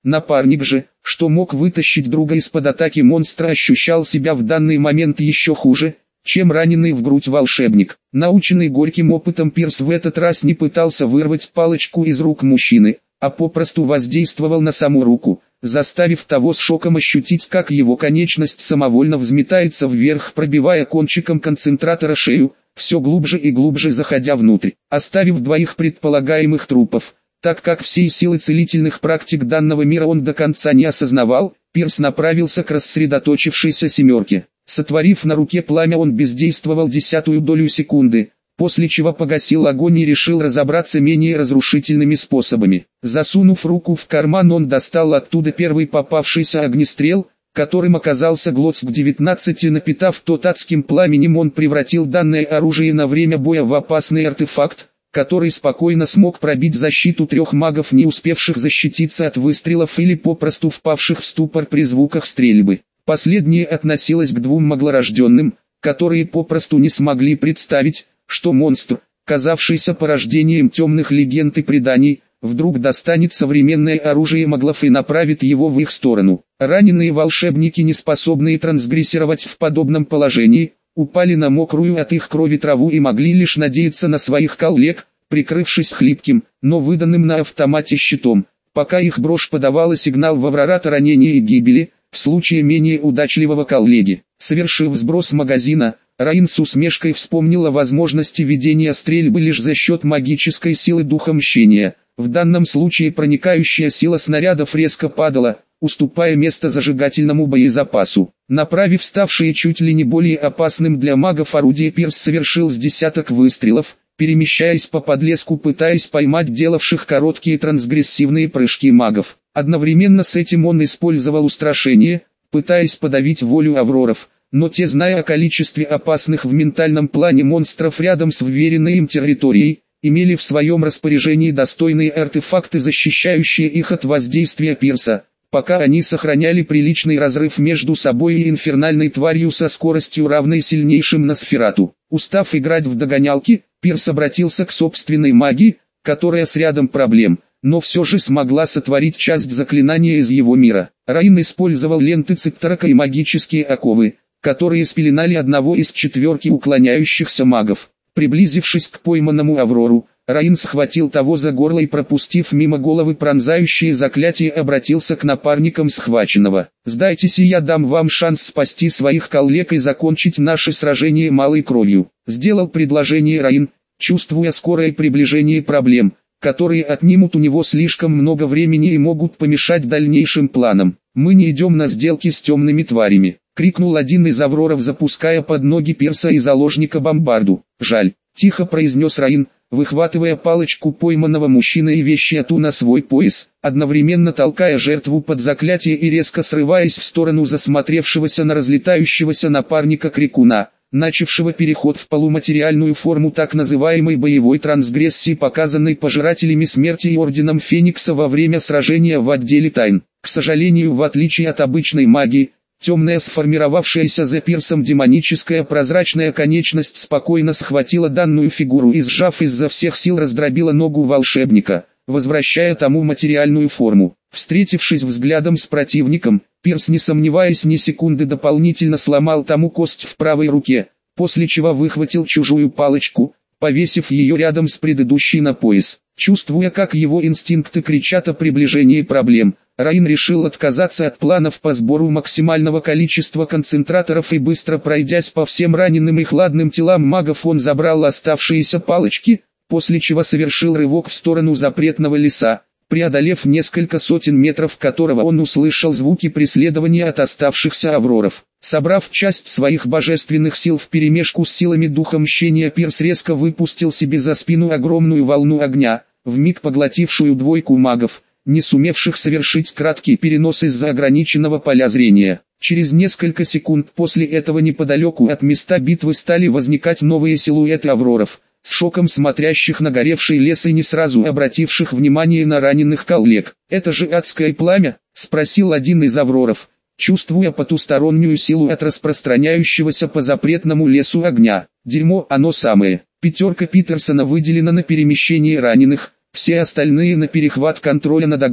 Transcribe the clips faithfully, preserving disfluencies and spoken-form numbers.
Напарник же, что мог вытащить друга из-под атаки монстра, ощущал себя в данный момент еще хуже, чем раненый в грудь волшебник. Наученный горьким опытом, Пирс в этот раз не пытался вырвать палочку из рук мужчины, а попросту воздействовал на саму руку, заставив того с шоком ощутить, как его конечность самовольно взметается вверх, пробивая кончиком концентратора шею, все глубже и глубже заходя внутрь, оставив двоих предполагаемых трупов. Так как всей силы целительных практик данного мира он до конца не осознавал, Пирс направился к рассредоточившейся семерке. Сотворив на руке пламя, он бездействовал десятую долю секунды, после чего погасил огонь и решил разобраться менее разрушительными способами. Засунув руку в карман, он достал оттуда первый попавшийся огнестрел, которым оказался Глотск девятнадцать, и напитав тот адским пламенем, он превратил данное оружие на время боя в опасный артефакт, который спокойно смог пробить защиту трех магов, не успевших защититься от выстрелов или попросту впавших в ступор при звуках стрельбы. Последнее относилось к двум маглорожденным, которые попросту не смогли представить, что монстр, казавшийся порождением темных легенд и преданий, вдруг достанет современное оружие маглов и направит его в их сторону. Раненые волшебники, не способные трансгрессировать в подобном положении, упали на мокрую от их крови траву и могли лишь надеяться на своих коллег, прикрывшись хлипким, но выданным на автомате щитом, пока их брошь подавала сигнал в аврората ранения и гибели, в случае менее удачливого коллеги. Совершив сброс магазина, Раин с усмешкой вспомнил о возможности ведения стрельбы лишь за счет магической силы духа мщения. В данном случае проникающая сила снарядов резко падала, уступая место зажигательному боезапасу. Направив ставшие чуть ли не более опасным для магов орудие, Пирс совершил с десяток выстрелов, перемещаясь по подлеску, пытаясь поймать делавших короткие трансгрессивные прыжки магов. Одновременно с этим он использовал устрашение, пытаясь подавить волю авроров, но те, зная о количестве опасных в ментальном плане монстров рядом с вверенной им территорией, имели в своем распоряжении достойные артефакты, защищающие их от воздействия Пирса, пока они сохраняли приличный разрыв между собой и инфернальной тварью со скоростью, равной сильнейшим Носферату. Устав играть в догонялки, Пирс обратился к собственной магии, которая с рядом проблем, но все же смогла сотворить часть заклинания из его мира. Раин использовал ленты Цикторока и магические оковы, которые спеленали одного из четверки уклоняющихся магов. Приблизившись к пойманному Аврору, Раин схватил того за горло и, пропустив мимо головы пронзающие заклятия, обратился к напарникам схваченного. «Сдайтесь, и я дам вам шанс спасти своих коллег и закончить наше сражение малой кровью», — сделал предложение Раин, чувствуя скорое приближение проблем, которые отнимут у него слишком много времени и могут помешать дальнейшим планам. «Мы не идем на сделки с темными тварями», — крикнул один из авроров, запуская под ноги Пирса и заложника бомбарду. «Жаль», — тихо произнес Раин, выхватывая палочку пойманного мужчины и вещиату на свой пояс, одновременно толкая жертву под заклятие и резко срываясь в сторону засмотревшегося на разлетающегося напарника крикуна, начавшего переход в полуматериальную форму так называемой боевой трансгрессии, показанной пожирателями смерти и Орденом Феникса во время сражения в отделе тайн. К сожалению, в отличие от обычной магии, темная, сформировавшаяся за Пирсом демоническая прозрачная конечность спокойно схватила данную фигуру и, сжав изо всех сил, раздробила ногу волшебника, возвращая тому материальную форму. Встретившись взглядом с противником, Пирс, не сомневаясь ни секунды, дополнительно сломал тому кость в правой руке, после чего выхватил чужую палочку, повесив ее рядом с предыдущей на пояс. Чувствуя, как его инстинкты кричат о приближении проблем, Раин решил отказаться от планов по сбору максимального количества концентраторов и, быстро пройдясь по всем раненым и хладным телам магов, он забрал оставшиеся палочки, после чего совершил рывок в сторону запретного леса, преодолев несколько сотен метров которого он услышал звуки преследования от оставшихся авроров. Собрав часть своих божественных сил вперемешку с силами духа мщения, Пирс резко выпустил себе за спину огромную волну огня, вмиг поглотившую двойку магов, не сумевших совершить краткий перенос из-за ограниченного поля зрения. Через несколько секунд после этого неподалеку от места битвы стали возникать новые силуэты авроров, с шоком смотрящих на горевший лес и не сразу обративших внимание на раненых коллег. «Это же адское пламя?» — спросил один из авроров, чувствуя потустороннюю силу от распространяющегося по запретному лесу огня. «Дерьмо, оно самое». Пятерка Питерсона выделена на перемещение раненых, все остальные на перехват контроля над огнем.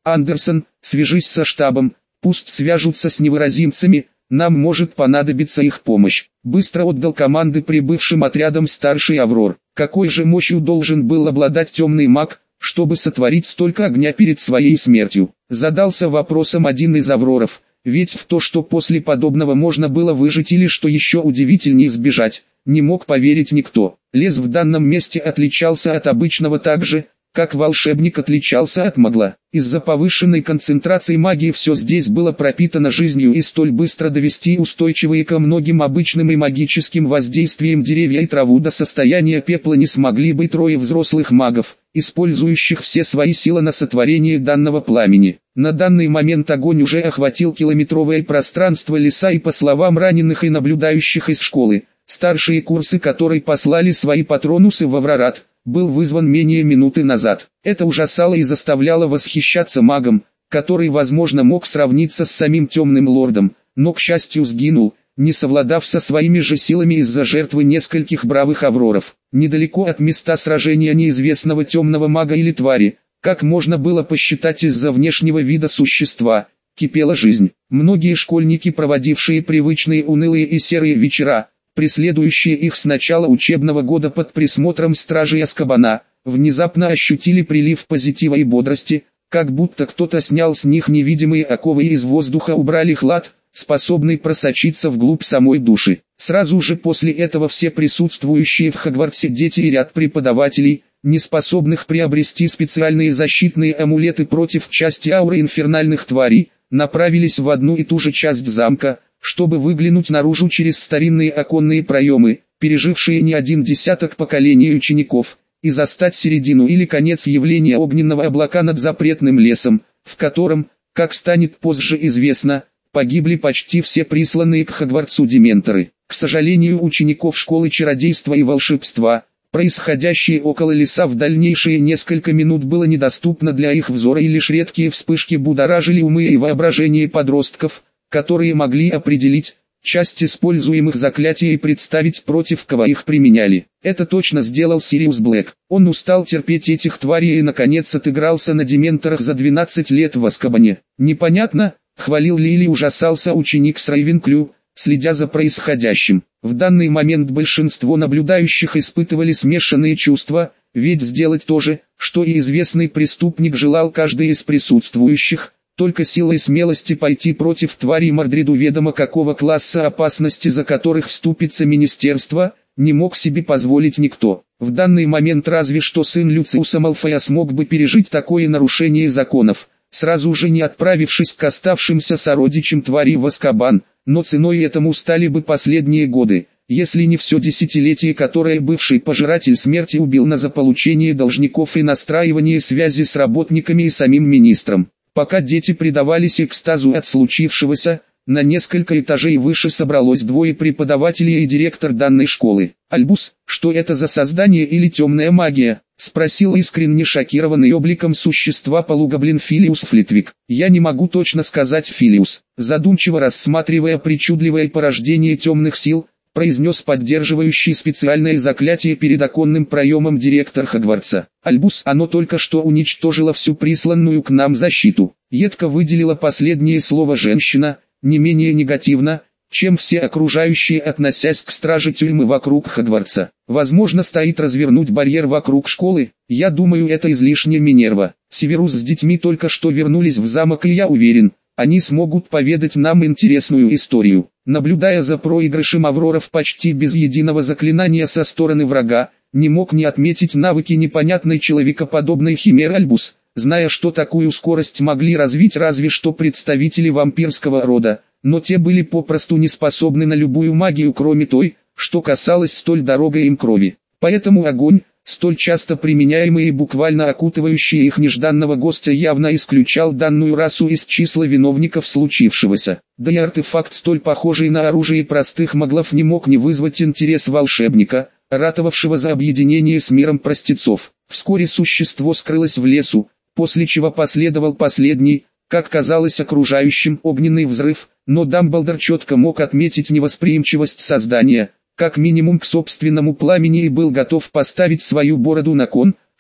Андерсон, свяжись со штабом, пусть свяжутся с невыразимцами, нам может понадобиться их помощь. Быстро отдал команды прибывшим отрядам старший Аврор. Какой же мощью должен был обладать темный маг, чтобы сотворить столько огня перед своей смертью? Задался вопросом один из Авроров, ведь в то, что после подобного можно было выжить или, что еще удивительнее, сбежать, не мог поверить никто. Лес в данном месте отличался от обычного так же, как волшебник отличался от магла. Из-за повышенной концентрации магии все здесь было пропитано жизнью, и столь быстро довести устойчивые ко многим обычным и магическим воздействиям деревья и траву до состояния пепла не смогли бы трое взрослых магов, использующих все свои силы на сотворение данного пламени. На данный момент огонь уже охватил километровое пространство леса, и по словам раненых и наблюдающих из школы, старшие курсы, которые послали свои патронусы в Аврорат, был вызван менее минуты назад. Это ужасало и заставляло восхищаться магом, который, возможно, мог сравниться с самим темным лордом, но, к счастью, сгинул, не совладав со своими же силами из-за жертвы нескольких бравых авроров. Недалеко от места сражения неизвестного темного мага или твари, как можно было посчитать из-за внешнего вида существа, кипела жизнь. Многие школьники, проводившие привычные унылые и серые вечера, преследующие их с начала учебного года под присмотром стражей Азкабана, внезапно ощутили прилив позитива и бодрости, как будто кто-то снял с них невидимые оковы и из воздуха убрали хлад, способный просочиться вглубь самой души. Сразу же после этого все присутствующие в Хогвартсе дети и ряд преподавателей, не способных приобрести специальные защитные амулеты против части ауры инфернальных тварей, направились в одну и ту же часть замка, чтобы выглянуть наружу через старинные оконные проемы, пережившие не один десяток поколений учеников, и застать середину или конец явления огненного облака над запретным лесом, в котором, как станет позже известно, погибли почти все присланные к Хогвартсу дементоры. К сожалению, учеников школы чародейства и волшебства, происходящее около леса в дальнейшие несколько минут было недоступно для их взора, и лишь редкие вспышки будоражили умы и воображение подростков, которые могли определить часть используемых заклятий и представить, против кого их применяли. Это точно сделал Сириус Блэк. Он устал терпеть этих тварей и наконец отыгрался на дементорах за двенадцать лет в Азкабане. Непонятно, хвалил ли или ужасался ученик с Рейвенклю, следя за происходящим. В данный момент большинство наблюдающих испытывали смешанные чувства, ведь сделать то же, что и известный преступник желал каждый из присутствующих, только силой смелости пойти против тварей Мордриду ведомо какого класса опасности, за которых вступится министерство, не мог себе позволить никто. В данный момент разве что сын Люциуса Малфоя смог бы пережить такое нарушение законов, сразу же не отправившись к оставшимся сородичам тварей в Азкабан, но ценой этому стали бы последние годы, если не все десятилетие, которое бывший пожиратель смерти убил на заполучение должников и настраивание связи с работниками и самим министром. Пока дети предавались экстазу от случившегося, на несколько этажей выше собралось двое преподавателей и директор данной школы. «Альбус, что это за создание или темная магия?» — спросил искренне шокированный обликом существа полугоблин Филиус Флитвик. «Я не могу точно сказать, Филиус», задумчиво рассматривая причудливое порождение темных сил, произнес поддерживающий специальное заклятие перед оконным проемом директор Хогвартса. «Альбус, оно только что уничтожило всю присланную к нам защиту», едко выделила последнее слово женщина, не менее негативно, чем все окружающие, относясь к страже тюрьмы вокруг Хогвартса. «Возможно, стоит развернуть барьер вокруг школы, я думаю, это излишне, Минерва. Северус с детьми только что вернулись в замок, и я уверен, они смогут поведать нам интересную историю». Наблюдая за проигрышем авроров почти без единого заклинания со стороны врага, не мог не отметить навыки непонятной человекоподобной химеры Альбус, зная, что такую скорость могли развить разве что представители вампирского рода, но те были попросту не способны на любую магию, кроме той, что касалось столь дорогой им крови. Поэтому огонь, столь часто применяемый и буквально окутывающий их нежданного гостя, явно исключал данную расу из числа виновников случившегося. Да и артефакт, столь похожий на оружие простых маглов, не мог не вызвать интерес волшебника, ратовавшего за объединение с миром простецов. Вскоре существо скрылось в лесу, после чего последовал последний, как казалось окружающим, огненный взрыв, но Дамблдор четко мог отметить невосприимчивость создания, как минимум к собственному пламени, и был готов поставить свою бороду на кон,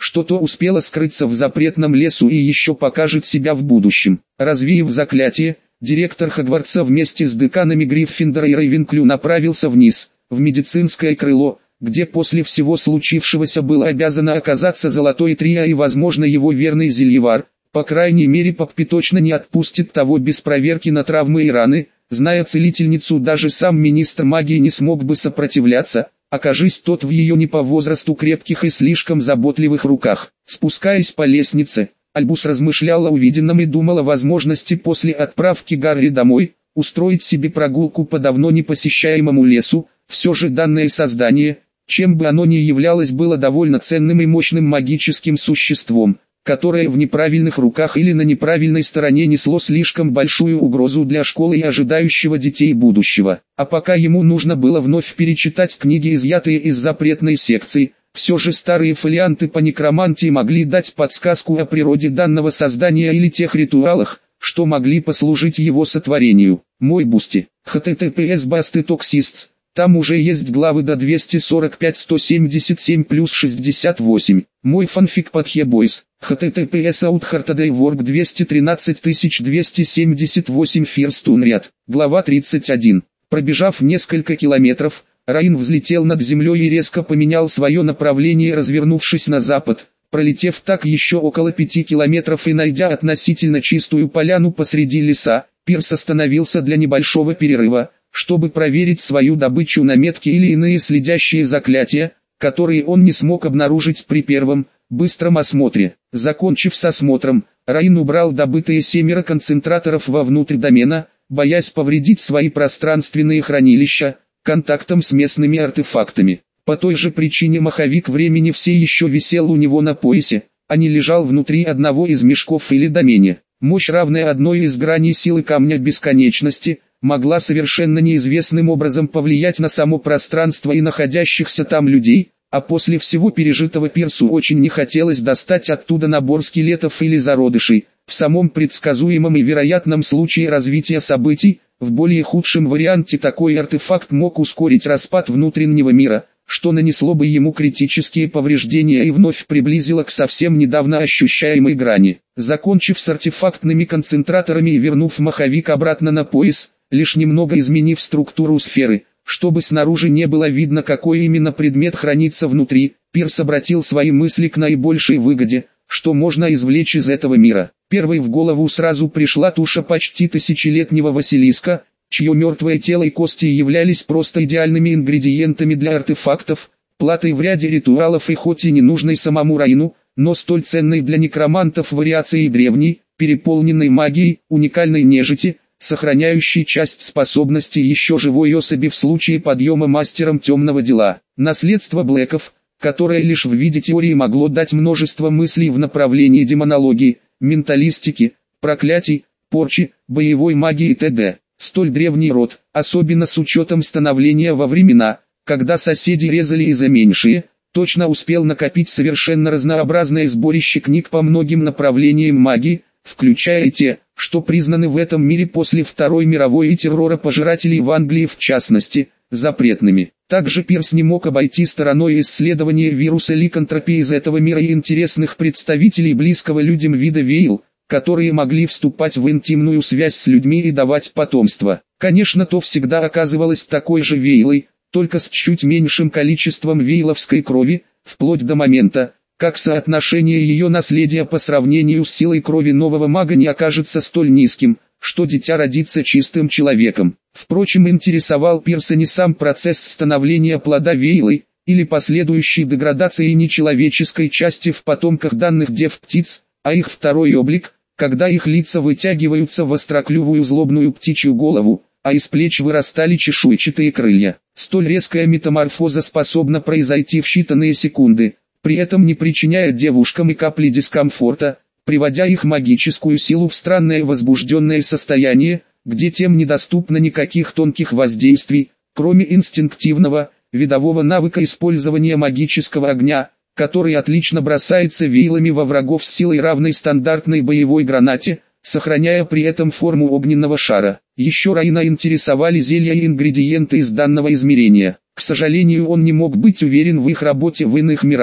что то успело скрыться в запретном лесу и еще покажет себя в будущем. Развеяв заклятие, директор Хогвартса вместе с деканами Гриффиндора и Рейвенклю направился вниз, в медицинское крыло, где после всего случившегося было обязано оказаться золотой трио и возможно его верный Зельевар. По крайней мере Поппи точно не отпустит того без проверки на травмы и раны. Зная целительницу, даже сам министр магии не смог бы сопротивляться, окажись тот в ее не по возрасту крепких и слишком заботливых руках. Спускаясь по лестнице, Альбус размышлял о увиденном и думал о возможности после отправки Гарри домой, устроить себе прогулку по давно непосещаемому лесу. Все же данное создание, чем бы оно ни являлось, было довольно ценным и мощным магическим существом, которое в неправильных руках или на неправильной стороне несло слишком большую угрозу для школы и ожидающего детей будущего. А пока ему нужно было вновь перечитать книги, изъятые из запретной секции, все же старые фолианты по некромантии могли дать подсказку о природе данного создания или тех ритуалах, что могли послужить его сотворению. Мой Бусти. эйч ти ти пи эс басты токсистс. Там уже есть главы до двести сорок пять сто семьдесят семь плюс шестьдесят восемь. Мой фанфик под Хебойс. эйч ти ти пи эс outhardaywork двести тринадцать тысяч двести семьдесят восемь Фирстун ряд. Глава тридцать один. Пробежав несколько километров, Райан взлетел над землей и резко поменял свое направление, развернувшись на запад. Пролетев так еще около пяти километров и найдя относительно чистую поляну посреди леса, Пирс остановился для небольшого перерыва, чтобы проверить свою добычу на метки или иные следящие заклятия, которые он не смог обнаружить при первом, быстром осмотре. Закончив с осмотром, Райан убрал добытые семеро концентраторов вовнутрь домена, боясь повредить свои пространственные хранилища контактом с местными артефактами. По той же причине маховик времени все еще висел у него на поясе, а не лежал внутри одного из мешков или домене. Мощь, равная одной из граней силы камня бесконечности, могла совершенно неизвестным образом повлиять на само пространство и находящихся там людей, а после всего пережитого Пирсу очень не хотелось достать оттуда набор скелетов или зародышей. В самом предсказуемом и вероятном случае развития событий, в более худшем варианте такой артефакт мог ускорить распад внутреннего мира, что нанесло бы ему критические повреждения и вновь приблизило к совсем недавно ощущаемой грани. Закончив с артефактными концентраторами и вернув маховик обратно на пояс, лишь немного изменив структуру сферы, чтобы снаружи не было видно, какой именно предмет хранится внутри, Пирс обратил свои мысли к наибольшей выгоде, что можно извлечь из этого мира. Первой в голову сразу пришла туша почти тысячелетнего Василиска, чье мертвое тело и кости являлись просто идеальными ингредиентами для артефактов, платой в ряде ритуалов и хоть и не нужной самому Райну, но столь ценной для некромантов вариацией древней, переполненной магией, уникальной нежити, сохраняющей часть способностей еще живой особи в случае подъема мастером темного дела. Наследство Блэков, которое лишь в виде теории могло дать множество мыслей в направлении демонологии, менталистики, проклятий, порчи, боевой магии и т.д. Столь древний род, особенно с учетом становления во времена, когда соседи резали и за меньшие, точно успел накопить совершенно разнообразное сборище книг по многим направлениям магии, включая и те, что признаны в этом мире после Второй мировой и террора пожирателей в Англии в частности, запретными. Также Пирс не мог обойти стороной исследования вируса ликантропии из этого мира и интересных представителей близкого людям вида Вейл, которые могли вступать в интимную связь с людьми и давать потомство. Конечно, то всегда оказывалось такой же Вейлой, только с чуть меньшим количеством вейловской крови, вплоть до момента, как соотношение ее наследия по сравнению с силой крови нового мага не окажется столь низким, что дитя родится чистым человеком. Впрочем, интересовал Пирса не сам процесс становления плода Вейлой, или последующей деградации нечеловеческой части в потомках данных дев-птиц, а их второй облик, когда их лица вытягиваются в остроклювую злобную птичью голову, а из плеч вырастали чешуйчатые крылья. Столь резкая метаморфоза способна произойти в считанные секунды, при этом не причиняя девушкам и капли дискомфорта, приводя их магическую силу в странное возбужденное состояние, где тем недоступно никаких тонких воздействий, кроме инстинктивного, видового навыка использования магического огня, который отлично бросается вейлами во врагов с силой равной стандартной боевой гранате, сохраняя при этом форму огненного шара. Еще Райана интересовали зелья и ингредиенты из данного измерения. К сожалению, он не мог быть уверен в их работе в иных мирах,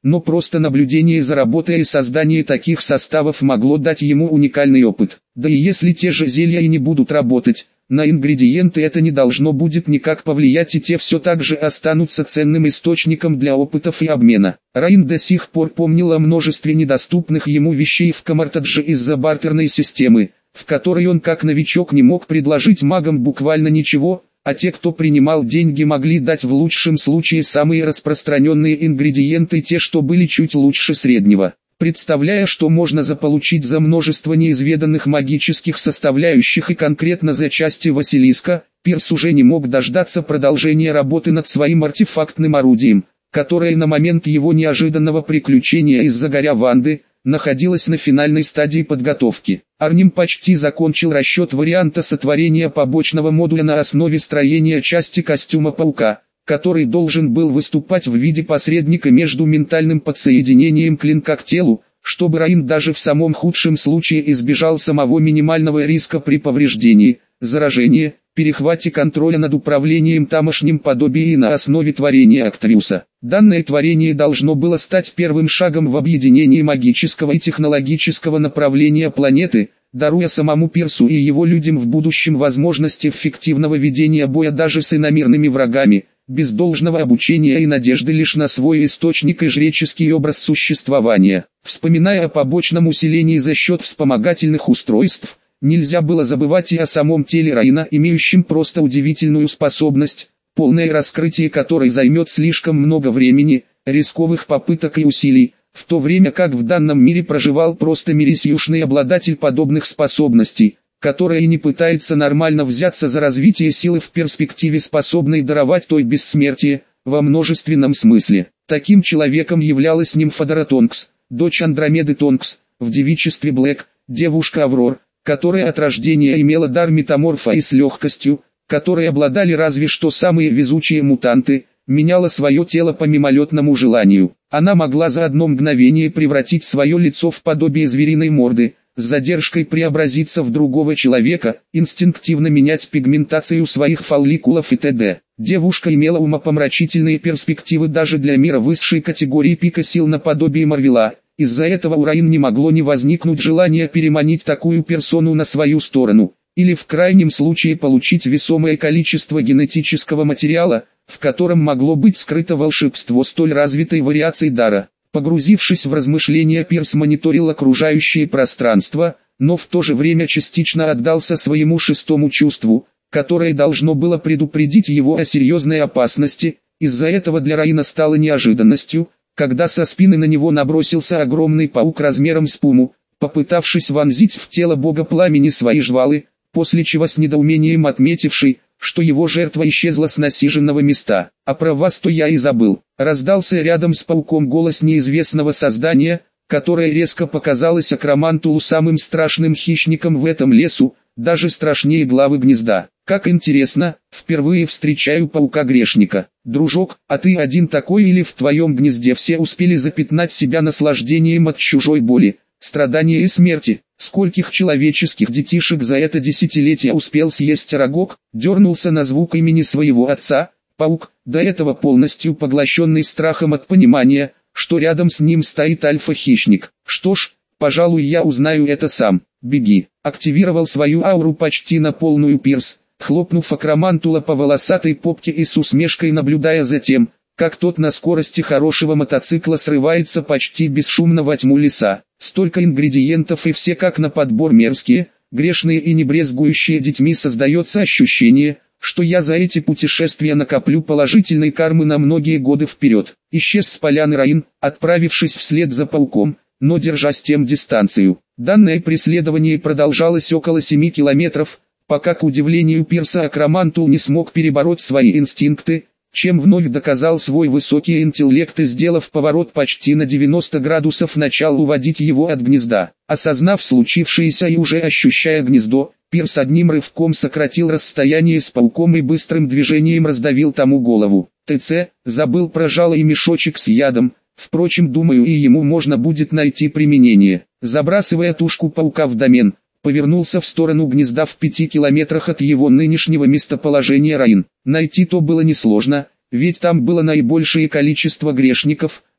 но просто наблюдение за работой и создание таких составов могло дать ему уникальный опыт. Да и если те же зелья и не будут работать, на ингредиенты это не должно будет никак повлиять, и те все так же останутся ценным источником для опытов и обмена. Раин до сих пор помнил о множестве недоступных ему вещей в Камартадже из-за бартерной системы, в которой он как новичок не мог предложить магам буквально ничего, а те, кто принимал деньги, могли дать в лучшем случае самые распространенные ингредиенты, те, что были чуть лучше среднего. Представляя, что можно заполучить за множество неизведанных магических составляющих и конкретно за части Василиска, Пирс уже не мог дождаться продолжения работы над своим артефактным орудием, которое на момент его неожиданного приключения из-за горя Ванды находилось на финальной стадии подготовки. Арним почти закончил расчет варианта сотворения побочного модуля на основе строения части костюма паука, который должен был выступать в виде посредника между ментальным подсоединением клинка к телу, чтобы Раин даже в самом худшем случае избежал самого минимального риска при повреждении, заражении, перехвате контроля над управлением тамошним подобием и на основе творения Актриуса. Данное творение должно было стать первым шагом в объединении магического и технологического направления планеты, даруя самому Пирсу и его людям в будущем возможность эффективного ведения боя даже с иномирными врагами, без должного обучения и надежды лишь на свой источник и жреческий образ существования. Вспоминая о побочном усилении за счет вспомогательных устройств, нельзя было забывать и о самом теле Раина, имеющем просто удивительную способность, полное раскрытие которой займет слишком много времени, рисковых попыток и усилий, в то время как в данном мире проживал просто мирисьюшный обладатель подобных способностей, который и не пытается нормально взяться за развитие силы в перспективе, способной даровать той бессмертие, во множественном смысле. Таким человеком являлась Нимфодора Тонкс, дочь Андромеды Тонкс, в девичестве Блэк, девушка Аврор, которая от рождения имела дар метаморфа и с легкостью, которой обладали разве что самые везучие мутанты, меняла свое тело по мимолетному желанию. Она могла за одно мгновение превратить свое лицо в подобие звериной морды, с задержкой преобразиться в другого человека, инстинктивно менять пигментацию своих фолликулов и т.д. Девушка имела умопомрачительные перспективы даже для мира высшей категории пика сил наподобие Марвела. Из-за этого у Раин не могло не возникнуть желания переманить такую персону на свою сторону, или в крайнем случае получить весомое количество генетического материала, в котором могло быть скрыто волшебство столь развитой вариации дара. Погрузившись в размышления, Пирс мониторил окружающее пространство, но в то же время частично отдался своему шестому чувству, которое должно было предупредить его о серьезной опасности. Из-за этого для Раина стало неожиданностью, когда со спины на него набросился огромный паук размером с пуму, попытавшись вонзить в тело бога пламени свои жвалы, после чего с недоумением отметивший, что его жертва исчезла с насиженного места. «А про вас-то я и забыл», — раздался рядом с пауком голос неизвестного создания, которое резко показалось Акромантулу самым страшным хищником в этом лесу, даже страшнее главы гнезда. «Как интересно, впервые встречаю паука-грешника. Дружок, а ты один такой или в твоем гнезде все успели запятнать себя наслаждением от чужой боли, страдания и смерти? Скольких человеческих детишек за это десятилетие успел съесть Арагог?» Дернулся на звук имени своего отца, паук, до этого полностью поглощенный страхом от понимания, что рядом с ним стоит альфа-хищник. «Что ж, пожалуй, я узнаю это сам. Беги!» Активировал свою ауру почти на полную Пирс, хлопнув Акромантула по волосатой попке и с усмешкой наблюдая за тем, как тот на скорости хорошего мотоцикла срывается почти бесшумно во тьму леса. Столько ингредиентов и все как на подбор мерзкие, грешные и не брезгующие детьми, создается ощущение, что я за эти путешествия накоплю положительной кармы на многие годы вперед. Исчез с поляны Раин, отправившись вслед за пауком, но держа с тем дистанцию. Данное преследование продолжалось около семи километров, пока к удивлению Пирса Акромантул не смог перебороть свои инстинкты, чем вновь доказал свой высокий интеллект и, сделав поворот почти на девяносто градусов, начал уводить его от гнезда. Осознав случившееся и уже ощущая гнездо, Пирс одним рывком сократил расстояние с пауком и быстрым движением раздавил тому голову. ТЦ, забыл про жало и мешочек с ядом, впрочем, думаю, и ему можно будет найти применение. Забрасывая тушку паука в домен, повернулся в сторону гнезда в пяти километрах от его нынешнего местоположения Раин. Найти то было несложно, ведь там было наибольшее количество грешников,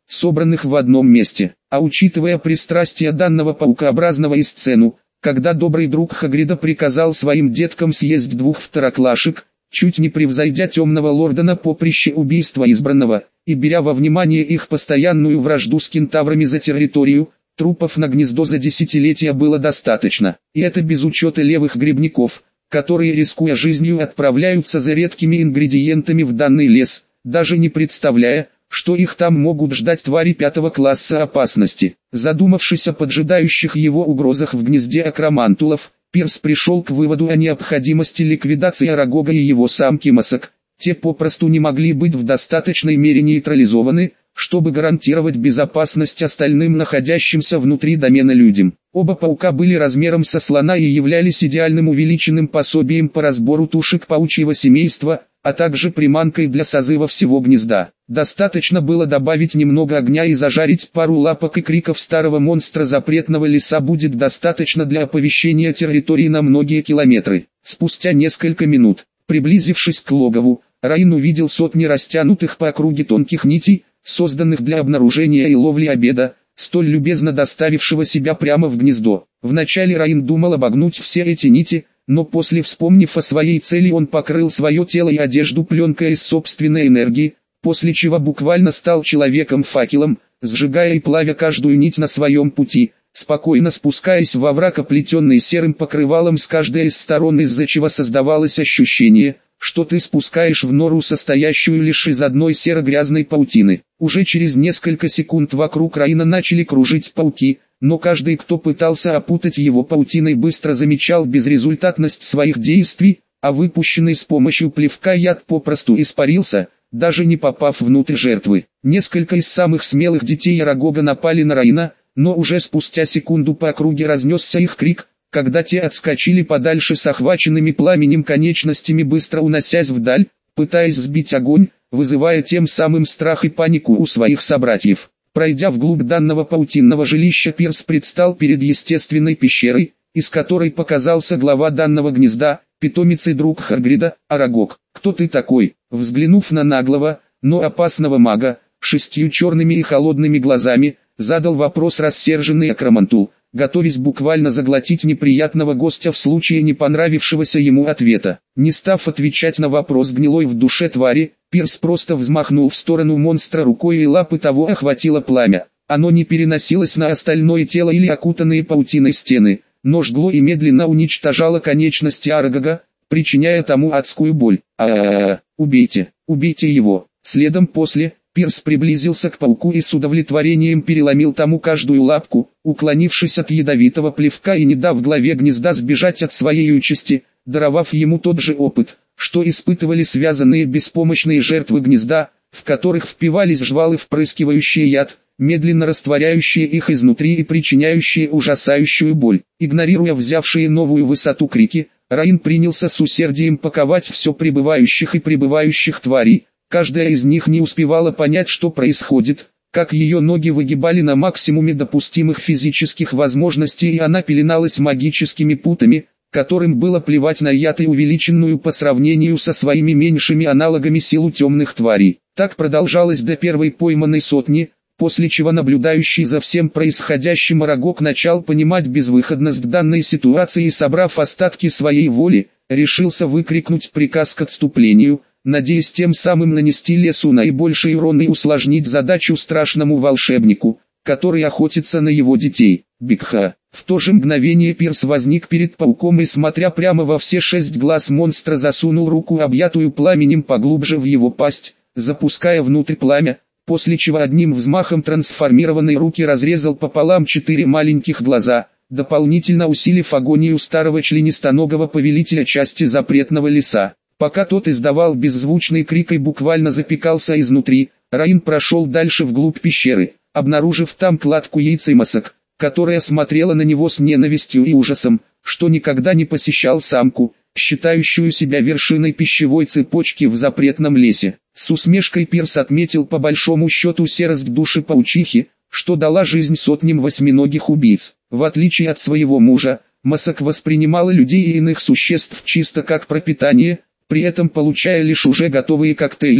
собранных в одном месте. А учитывая пристрастие данного паукообразного и сцену, когда добрый друг Хагрида приказал своим деткам съесть двух второклашек, чуть не превзойдя темного лорда на поприще убийства избранного, и беря во внимание их постоянную вражду с кентаврами за территорию, трупов на гнездо за десятилетия было достаточно. И это без учета левых грибников, которые, рискуя жизнью, отправляются за редкими ингредиентами в данный лес, даже не представляя, что их там могут ждать твари пятого класса опасности. Задумавшись о поджидающих его угрозах в гнезде акромантулов, Пирс пришел к выводу о необходимости ликвидации Арагога и его самки Масак. Те попросту не могли быть в достаточной мере нейтрализованы, чтобы гарантировать безопасность остальным находящимся внутри домена людям. Оба паука были размером со слона и являлись идеальным увеличенным пособием по разбору тушек паучьего семейства, а также приманкой для созыва всего гнезда. Достаточно было добавить немного огня и зажарить пару лапок, и криков старого монстра запретного леса будет достаточно для оповещения территории на многие километры. Спустя несколько минут, приблизившись к логову, Раин увидел сотни растянутых по округе тонких нитей, созданных для обнаружения и ловли обеда, столь любезно доставившего себя прямо в гнездо. Вначале Раин думал обогнуть все эти нити, но после, вспомнив о своей цели, он покрыл свое тело и одежду пленкой из собственной энергии, после чего буквально стал человеком-факелом, сжигая и плавя каждую нить на своем пути, спокойно спускаясь во враг, оплетенный серым покрывалом с каждой из сторон, из-за чего создавалось ощущение, что ты спускаешь в нору, состоящую лишь из одной серо-грязной паутины. Уже через несколько секунд вокруг Раина начали кружить пауки, но каждый, кто пытался опутать его паутиной, быстро замечал безрезультатность своих действий, а выпущенный с помощью плевка яд попросту испарился, даже не попав внутрь жертвы. Несколько из самых смелых детей Арагога напали на Раина, но уже спустя секунду по округе разнесся их крик, когда те отскочили подальше с охваченными пламенем конечностями, быстро уносясь вдаль, пытаясь сбить огонь, вызывая тем самым страх и панику у своих собратьев. Пройдя вглубь данного паутинного жилища, Пирс предстал перед естественной пещерой, из которой показался глава данного гнезда, питомец и друг Хагрида, Арагог. «Кто ты такой?» Взглянув на наглого, но опасного мага, шестью черными и холодными глазами, задал вопрос рассерженный Акромантул, готовясь буквально заглотить неприятного гостя в случае не понравившегося ему ответа. Не став отвечать на вопрос гнилой в душе твари, Пирс просто взмахнул в сторону монстра рукой, и лапы того охватило пламя. Оно не переносилось на остальное тело или окутанные паутиной стены, но жгло и медленно уничтожало конечности Арагога, причиняя тому адскую боль. А-а-а, убейте, убейте его. Следом после, Пирс приблизился к пауку и с удовлетворением переломил тому каждую лапку, уклонившись от ядовитого плевка и не дав главе гнезда сбежать от своей участи, даровав ему тот же опыт, что испытывали связанные беспомощные жертвы гнезда, в которых впивались жвалы, впрыскивающие яд, медленно растворяющие их изнутри и причиняющие ужасающую боль. Игнорируя взявшие новую высоту крики, Раин принялся с усердием паковать все прибывающих и прибывающих тварей. Каждая из них не успевала понять, что происходит, как ее ноги выгибали на максимуме допустимых физических возможностей, и она пеленалась магическими путами, которым было плевать на яд и увеличенную по сравнению со своими меньшими аналогами силу темных тварей. Так продолжалось до первой пойманной сотни, после чего наблюдающий за всем происходящим Арагог начал понимать безвыходность данной ситуации и, собрав остатки своей воли, решился выкрикнуть приказ к отступлению, надеясь тем самым нанести лесу наибольший урон и усложнить задачу страшному волшебнику, который охотится на его детей. Бигха. В то же мгновение Пирс возник перед пауком и, смотря прямо во все шесть глаз монстра, засунул руку, объятую пламенем, поглубже в его пасть, запуская внутрь пламя, после чего одним взмахом трансформированной руки разрезал пополам четыре маленьких глаза, дополнительно усилив агонию старого членистоногого повелителя части запретного леса. Пока тот издавал беззвучный крик и буквально запекался изнутри, Раин прошел дальше вглубь пещеры, обнаружив там кладку яйцемасок, которая смотрела на него с ненавистью и ужасом, что никогда не посещал самку, считающую себя вершиной пищевой цепочки в запретном лесе. С усмешкой Пирс отметил по большому счету серость души паучихи, что дала жизнь сотням восьминогих убийц. В отличие от своего мужа, Масак воспринимала людей и иных существ чисто как пропитание, при этом получая лишь уже готовые коктейли,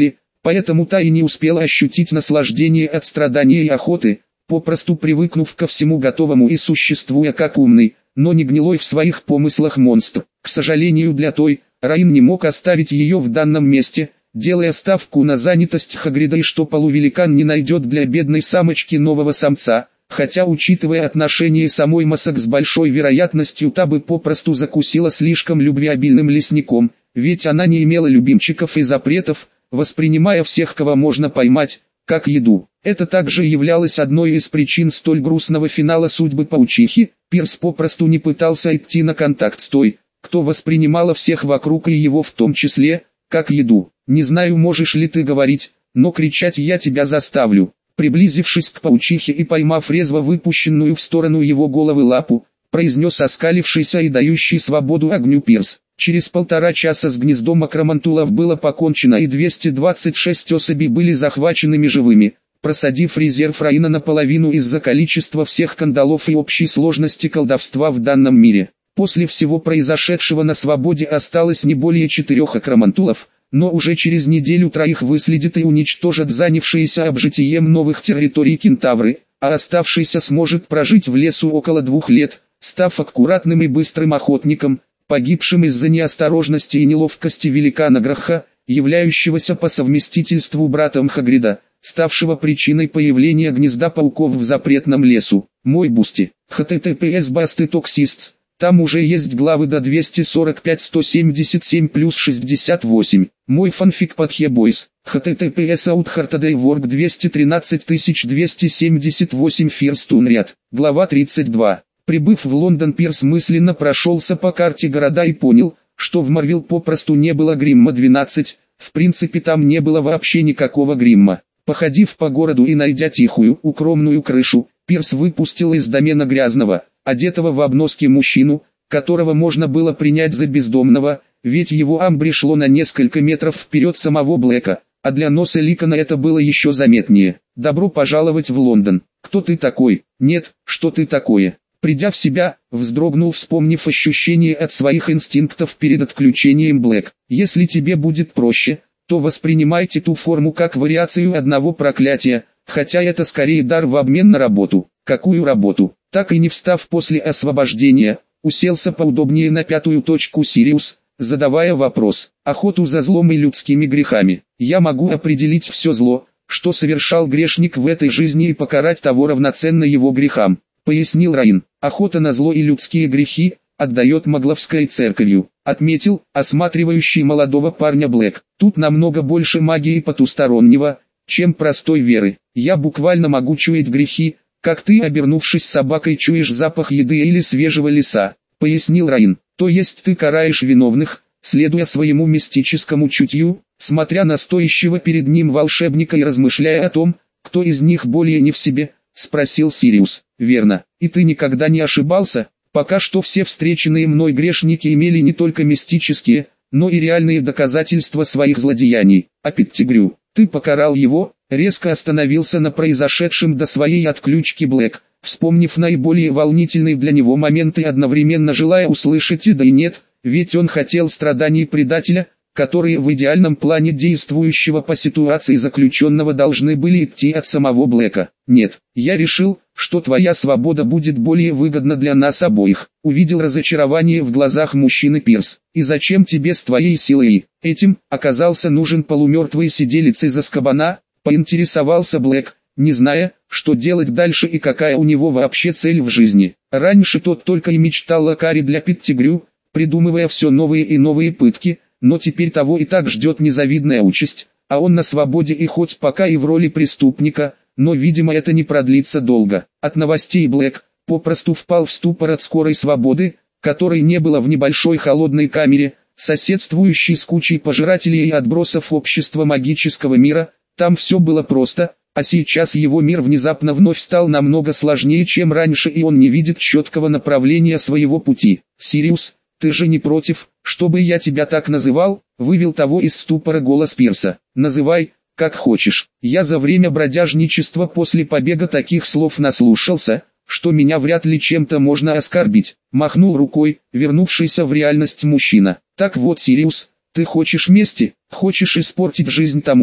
поэтому та и не успела ощутить наслаждение от страдания и охоты, попросту привыкнув ко всему готовому и существуя как умный, но не гнилой в своих помыслах монстр. К сожалению для той, Раин не мог оставить ее в данном месте, делая ставку на занятость Хагрида и что полувеликан не найдет для бедной самочки нового самца, хотя учитывая отношение самой Масак с большой вероятностью та бы попросту закусила слишком любвеобильным лесником, ведь она не имела любимчиков и запретов, воспринимая всех, кого можно поймать, как еду. Это также являлось одной из причин столь грустного финала судьбы паучихи. Пирс попросту не пытался идти на контакт с той, кто воспринимала всех вокруг и его в том числе, как еду. «Не знаю, можешь ли ты говорить, но кричать я тебя заставлю». Приблизившись к паучихе и поймав резво выпущенную в сторону его головы лапу, произнес оскалившийся и дающий свободу огню Пирс. Через полтора часа с гнездом акромантулов было покончено и двести двадцать шесть особей были захваченными живыми, просадив резерв Раина наполовину из-за количества всех кандалов и общей сложности колдовства в данном мире. После всего произошедшего на свободе осталось не более четырех акромантулов, но уже через неделю троих выследят и уничтожат занявшиеся обжитием новых территорий кентавры, а оставшийся сможет прожить в лесу около двух лет, став аккуратным и быстрым охотником, погибшим из-за неосторожности и неловкости великана Граха, являющегося по совместительству братом Хагрида, ставшего причиной появления гнезда пауков в запретном лесу. Мой Бусти, эйч ти ти пи эс Басты Токсистс, там уже есть главы до двести сорок пять сто семьдесят семь плюс шестьдесят восемь. Мой фанфик под Хебойс, эйч ти ти пи эс Outhartaday Work двести тринадцать тысяч двести семьдесят восемь First Unread, глава тридцать два. Прибыв в Лондон, Пирс мысленно прошелся по карте города и понял, что в Марвил попросту не было Гримма двенадцать, в принципе там не было вообще никакого Гримма. Походив по городу и найдя тихую, укромную крышу, Пирс выпустил из домена грязного, одетого в обноски мужчину, которого можно было принять за бездомного, ведь его амбре шло на несколько метров вперед самого Блэка, а для носа Ликана это было еще заметнее. «Добро пожаловать в Лондон. Кто ты такой? Нет, что ты такое?» Придя в себя, вздрогнул, вспомнив ощущение от своих инстинктов перед отключением Блэк. «Если тебе будет проще, то воспринимайте ту форму как вариацию одного проклятия, хотя это скорее дар в обмен на работу». «Какую работу?» Так и не встав после освобождения, уселся поудобнее на пятую точку Сириус, задавая вопрос. «Охоту за злом и людскими грехами. Я могу определить все зло, что совершал грешник в этой жизни и покарать того равноценно его грехам», пояснил Раин. «Охота на зло и людские грехи отдает Магловской церковью», отметил осматривающий молодого парня Блэк. «Тут намного больше магии потустороннего, чем простой веры. Я буквально могу чуять грехи, как ты, обернувшись собакой, чуешь запах еды или свежего леса», пояснил Раин. «То есть ты караешь виновных, следуя своему мистическому чутью, смотря на стоящего перед ним волшебника и размышляя о том, кто из них более не в себе?» спросил Сириус. «Верно. И ты никогда не ошибался? Пока что все встреченные мной грешники имели не только мистические, но и реальные доказательства своих злодеяний. А Петтигрю, ты покарал его?» Резко остановился на произошедшем до своей отключки Блэк, вспомнив наиболее волнительный для него момент и одновременно желая услышать и да и нет, ведь он хотел страданий предателя, которые в идеальном плане действующего по ситуации заключенного должны были идти от самого Блэка. «Нет, я решил, что твоя свобода будет более выгодна для нас обоих», увидел разочарование в глазах мужчины Пирс. «И зачем тебе с твоей силой и этим оказался нужен полумертвый сиделец из Азкабана?» поинтересовался Блэк, не зная, что делать дальше и какая у него вообще цель в жизни. Раньше тот только и мечтал о каре для Петтигрю, придумывая все новые и новые пытки, но теперь того и так ждет незавидная участь, а он на свободе и хоть пока и в роли преступника, но видимо это не продлится долго. От новостей Блэк попросту впал в ступор от скорой свободы, которой не было в небольшой холодной камере, соседствующей с кучей пожирателей и отбросов общества магического мира. Там все было просто, а сейчас его мир внезапно вновь стал намного сложнее, чем раньше, и он не видит четкого направления своего пути. «Сириус, ты же не против, чтобы я тебя так называл?» вывел того из ступора голос Пирса. «Называй, как хочешь. Я за время бродяжничества после побега таких слов наслушался, что меня вряд ли чем-то можно оскорбить», махнул рукой вернувшийся в реальность мужчина. «Так вот, Сириус, ты хочешь мести, хочешь испортить жизнь тому,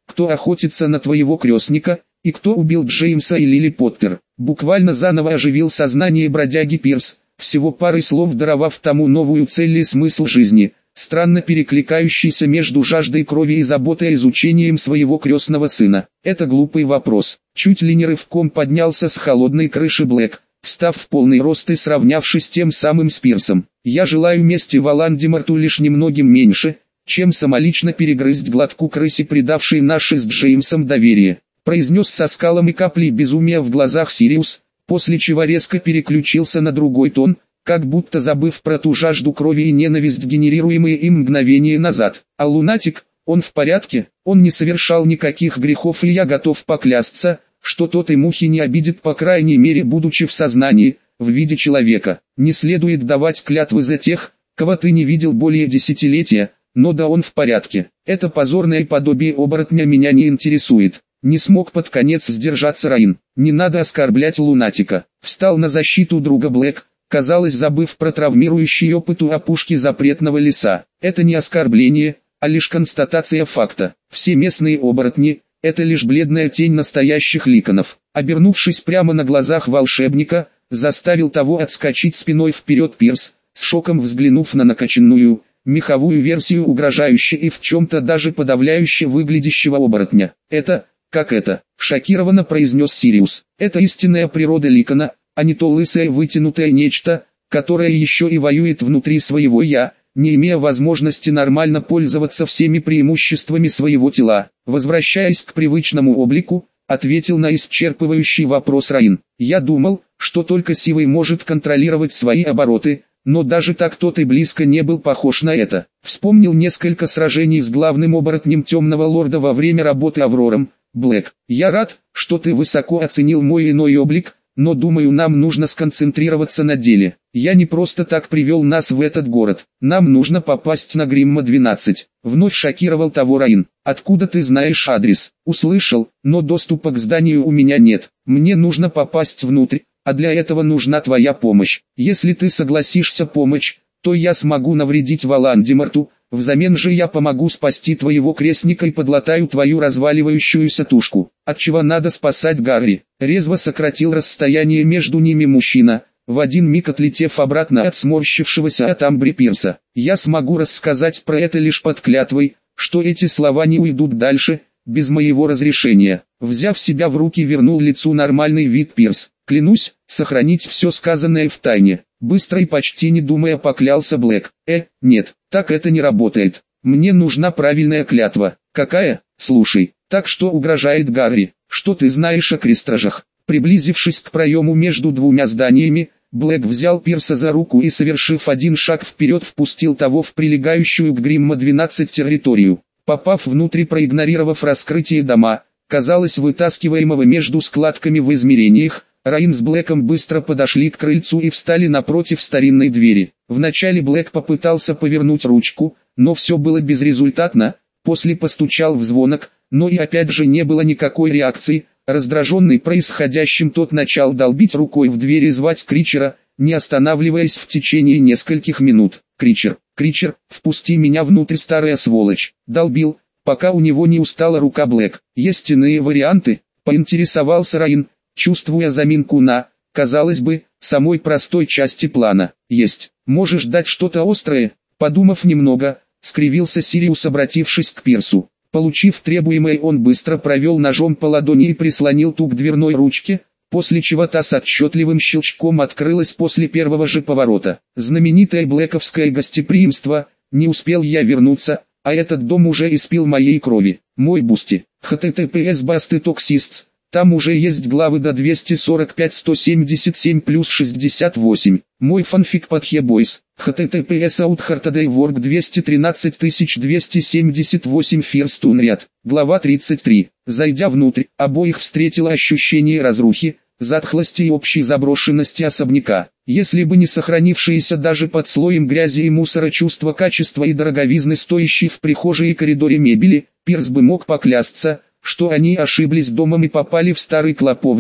кто охотится на твоего крестника, и кто убил Джеймса и Лили Поттер. Буквально заново оживил сознание бродяги Пирс, всего парой слов даровав тому новую цель и смысл жизни, странно перекликающийся между жаждой крови и заботой изучением своего крестного сына. Это глупый вопрос. Чуть ли не рывком поднялся с холодной крыши Блэк, встав в полный рост и сравнявшись тем самым с Пирсом. Я желаю мести Волан-де-Морту лишь немногим меньше, чем самолично перегрызть глотку крысе, предавшей наше с Джеймсом доверие, произнес со скалом и каплей безумия в глазах Сириус, после чего резко переключился на другой тон, как будто забыв про ту жажду крови и ненависть, генерируемые им мгновение назад. А лунатик, он в порядке, он не совершал никаких грехов, и я готов поклясться, что тот и мухи не обидит, по крайней мере будучи в сознании, в виде человека. Не следует давать клятвы за тех, кого ты не видел более десятилетия, но да, он в порядке. Это позорное подобие оборотня меня не интересует. Не смог под конец сдержаться Раин. Не надо оскорблять лунатика. Встал на защиту друга Блэк, казалось, забыв про травмирующий опыт у опушки запретного леса. Это не оскорбление, а лишь констатация факта. Все местные оборотни — это лишь бледная тень настоящих ликанов. Обернувшись прямо на глазах волшебника, заставил того отскочить спиной вперед Пирс, с шоком взглянув на накачанную, меховую версию угрожающе и в чем-то даже подавляюще выглядящего оборотня. «Это, как это?» — шокированно произнес Сириус. «Это истинная природа ликана, а не то лысое вытянутое нечто, которое еще и воюет внутри своего «я», не имея возможности нормально пользоваться всеми преимуществами своего тела». Возвращаясь к привычному облику, ответил на исчерпывающий вопрос Раин. «Я думал, что только Сивый может контролировать свои обороты, но даже так тот и близко не был похож на это. Вспомнил несколько сражений с главным оборотнем Темного Лорда во время работы Аврором. Блэк, я рад, что ты высоко оценил мой иной облик, но думаю, нам нужно сконцентрироваться на деле. Я не просто так привел нас в этот город. Нам нужно попасть на Гримма двенадцать. Вновь шокировал того Раин. Откуда ты знаешь адрес? Услышал, но доступа к зданию у меня нет. Мне нужно попасть внутрь, а для этого нужна твоя помощь. Если ты согласишься помочь, то я смогу навредить Волан-де-Морту, взамен же я помогу спасти твоего крестника и подлатаю твою разваливающуюся тушку. Отчего надо спасать Гарри? Резво сократил расстояние между ними мужчина, в один миг отлетев обратно от сморщившегося от Амбри Пирса. Я смогу рассказать про это лишь под клятвой, что эти слова не уйдут дальше, без моего разрешения. Взяв себя в руки, вернул лицу нормальный вид Пирс. Клянусь, сохранить все сказанное в тайне. Быстро и почти не думая поклялся Блэк. Э, нет, так это не работает. Мне нужна правильная клятва. Какая? Слушай, так что угрожает Гарри? Что ты знаешь о крестражах? Приблизившись к проему между двумя зданиями, Блэк взял Пирса за руку и, совершив один шаг вперед, впустил того в прилегающую к Гримма двенадцать территорию. Попав внутрь, проигнорировав раскрытие дома, казалось, вытаскиваемого между складками в измерениях, Раин с Блэком быстро подошли к крыльцу и встали напротив старинной двери. Вначале Блэк попытался повернуть ручку, но все было безрезультатно, после постучал в звонок, но и опять же не было никакой реакции. Раздраженный происходящим, тот начал долбить рукой в дверь и звать Кричера, не останавливаясь в течение нескольких минут. «Кричер, Кричер, впусти меня внутрь, старая сволочь!» Долбил, пока у него не устала рука Блэк. «Есть иные варианты?» — поинтересовался Раин, чувствуя заминку на, казалось бы, самой простой части плана. «Есть. Можешь дать что-то острое?» Подумав немного, скривился Сириус, обратившись к Пирсу. Получив требуемое, он быстро провел ножом по ладони и прислонил ту к дверной ручке, после чего та с отчетливым щелчком открылась после первого же поворота. Знаменитое блэковское гостеприимство, не успел я вернуться, а этот дом уже испил моей крови. Мой Бусти, эйч ти ти пи эс басты токсистс. Там уже есть главы до двести сорок пять сто семьдесят семь плюс шестьдесят восемь. Мой фанфик под Хебойс. эйч ти ти пи эс Outhartedaywork двести тринадцать тысяч двести семьдесят восемь First Unread. Глава тридцать три. Зайдя внутрь, обоих встретило ощущение разрухи, затхлости и общей заброшенности особняка. Если бы не сохранившиеся даже под слоем грязи и мусора чувство качества и дороговизны, стоящей в прихожей и коридоре мебели, Пирс бы мог поклясться, что они ошиблись домом и попали в старый клоповник,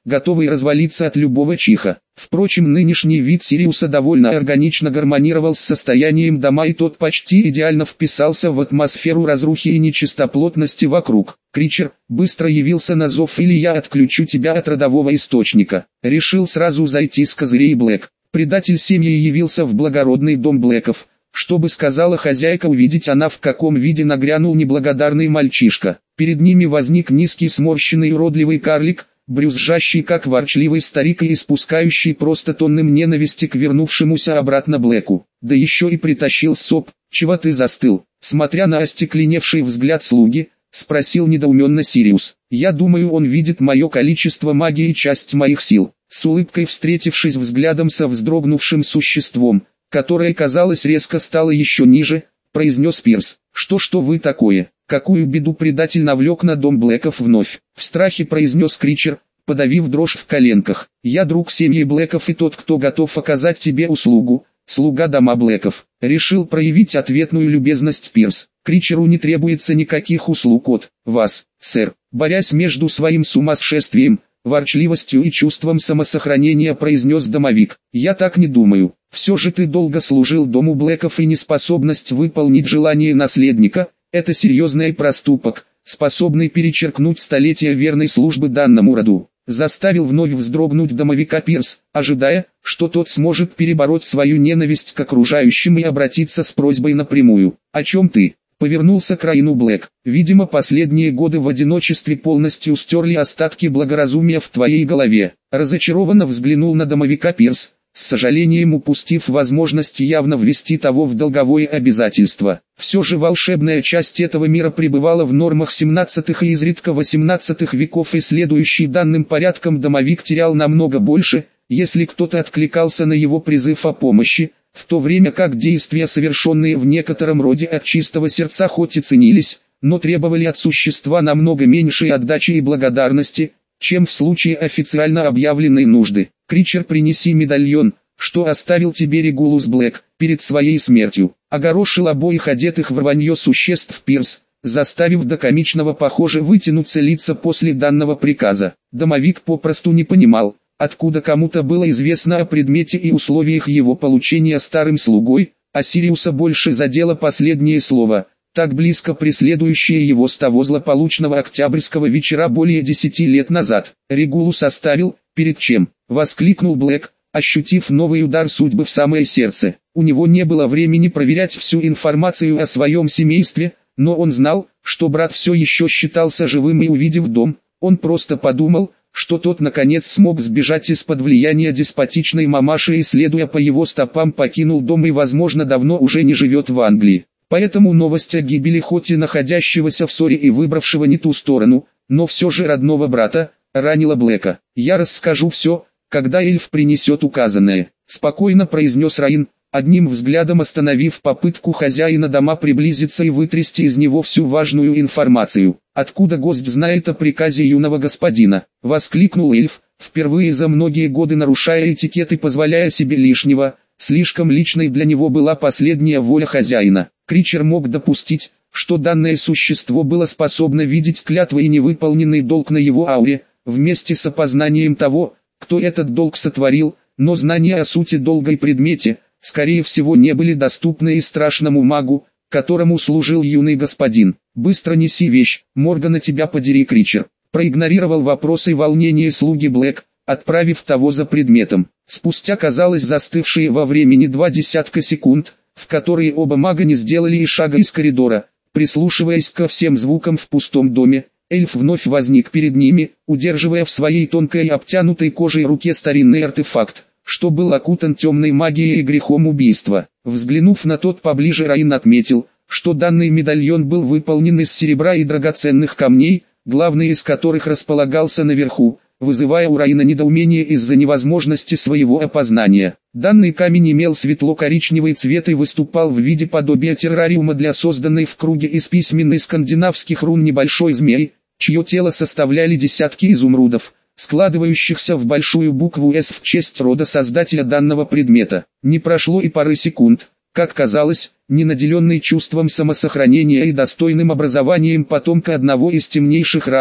готовый развалиться от любого чиха. Впрочем, нынешний вид Сириуса довольно органично гармонировал с состоянием дома, и тот почти идеально вписался в атмосферу разрухи и нечистоплотности вокруг. Кричер быстро явился на зов, или я отключу тебя от родового источника. Решил сразу зайти с козырей Блэк. Предатель семьи явился в благородный дом Блэков. Что бы сказала хозяйка, увидеть она, в каком виде нагрянул неблагодарный мальчишка. Перед ними возник низкий сморщенный уродливый карлик, брюзжащий как ворчливый старик и испускающий просто тонны ненависти к вернувшемуся обратно Блэку. Да еще и притащил соп. «Чего ты застыл?» Смотря на остекленевший взгляд слуги, спросил недоуменно Сириус. «Я думаю, он видит мое количество магии и часть моих сил». С улыбкой встретившись взглядом со вздрогнувшим существом, которое, казалось, резко стало еще ниже, произнес Пирс. «Что-что вы такое? Какую беду предатель навлек на дом Блэков вновь?» В страхе произнес Кричер, подавив дрожь в коленках. «Я друг семьи Блэков и тот, кто готов оказать тебе услугу, слуга дома Блэков». Решил проявить ответную любезность Пирс. «Кричеру не требуется никаких услуг от вас, сэр». Борясь между своим сумасшествием, ворчливостью и чувством самосохранения, произнес домовик. «Я так не думаю. Все же ты долго служил дому Блэков, и неспособность выполнить желание наследника – это серьезный проступок, способный перечеркнуть столетия верной службы данному роду». Заставил вновь вздрогнуть домовика Пирс, ожидая, что тот сможет перебороть свою ненависть к окружающим и обратиться с просьбой напрямую. «О чем ты?» Повернулся к Райну Блэк. «Видимо, последние годы в одиночестве полностью стерли остатки благоразумия в твоей голове». Разочарованно взглянул на домовика Пирс, с сожалением упустив возможность явно ввести того в долговое обязательство. Все же волшебная часть этого мира пребывала в нормах семнадцатых и изредка восемнадцатых веков, и следующий данным порядком домовик терял намного больше, если кто-то откликался на его призыв о помощи, в то время как действия, совершенные в некотором роде от чистого сердца, хоть и ценились, но требовали от существа намного меньшей отдачи и благодарности, чем в случае официально объявленной нужды. «Кричер, принеси медальон, что оставил тебе Регулус Блэк перед своей смертью». Огорошил обоих одетых в рванье существ Пирс, заставив до комичного, похоже, вытянуться лица после данного приказа. Домовик попросту не понимал, откуда кому-то было известно о предмете и условиях его получения старым слугой, а Сириуса больше задело последнее слово, так близко преследующее его с того злополучного октябрьского вечера более десяти лет назад. «Регулус оставил, перед чем?» — воскликнул Блэк, ощутив новый удар судьбы в самое сердце. У него не было времени проверять всю информацию о своем семействе, но он знал, что брат все еще считался живым, и, увидев дом, он просто подумал, что тот наконец смог сбежать из-под влияния деспотичной мамаши и, следуя по его стопам, покинул дом и, возможно, давно уже не живет в Англии. Поэтому новость о гибели хоть и находящегося в ссоре и выбравшего не ту сторону, но все же родного брата, ранила Блэка. «Я расскажу все, когда эльф принесет указанное», — спокойно произнес Раин, одним взглядом остановив попытку хозяина дома приблизиться и вытрясти из него всю важную информацию. «Откуда гость знает о приказе юного господина?» — воскликнул эльф, впервые за многие годы нарушая этикет и позволяя себе лишнего. Слишком личной для него была последняя воля хозяина. Кричер мог допустить, что данное существо было способно видеть клятвы и невыполненный долг на его ауре, вместе с опознанием того, кто этот долг сотворил, но знания о сути долга и предмете, скорее всего, не были доступны и страшному магу, которому служил юный господин. «Быстро неси вещь, Моргана тебя подери!» Кричер проигнорировал вопросы и волнение слуги Блэк, отправив того за предметом. Спустя, казалось, застывшие во времени два десятка секунд, в которые оба мага не сделали и шага из коридора, прислушиваясь ко всем звукам в пустом доме, эльф вновь возник перед ними, удерживая в своей тонкой обтянутой кожей руке старинный артефакт, что был окутан темной магией и грехом убийства. Взглянув на тот поближе, Раин отметил, что данный медальон был выполнен из серебра и драгоценных камней, главный из которых располагался наверху, вызывая у Раина недоумение из-за невозможности своего опознания. Данный камень имел светло-коричневый цвет и выступал в виде подобия террариума для созданной в круге из письменных скандинавских рун небольшой змеи, чье тело составляли десятки изумрудов, складывающихся в большую букву «С» в честь рода создателя данного предмета. Не прошло и пары секунд, как казалось, не наделенный чувством самосохранения и достойным образованием потомка одного из темнейших радов,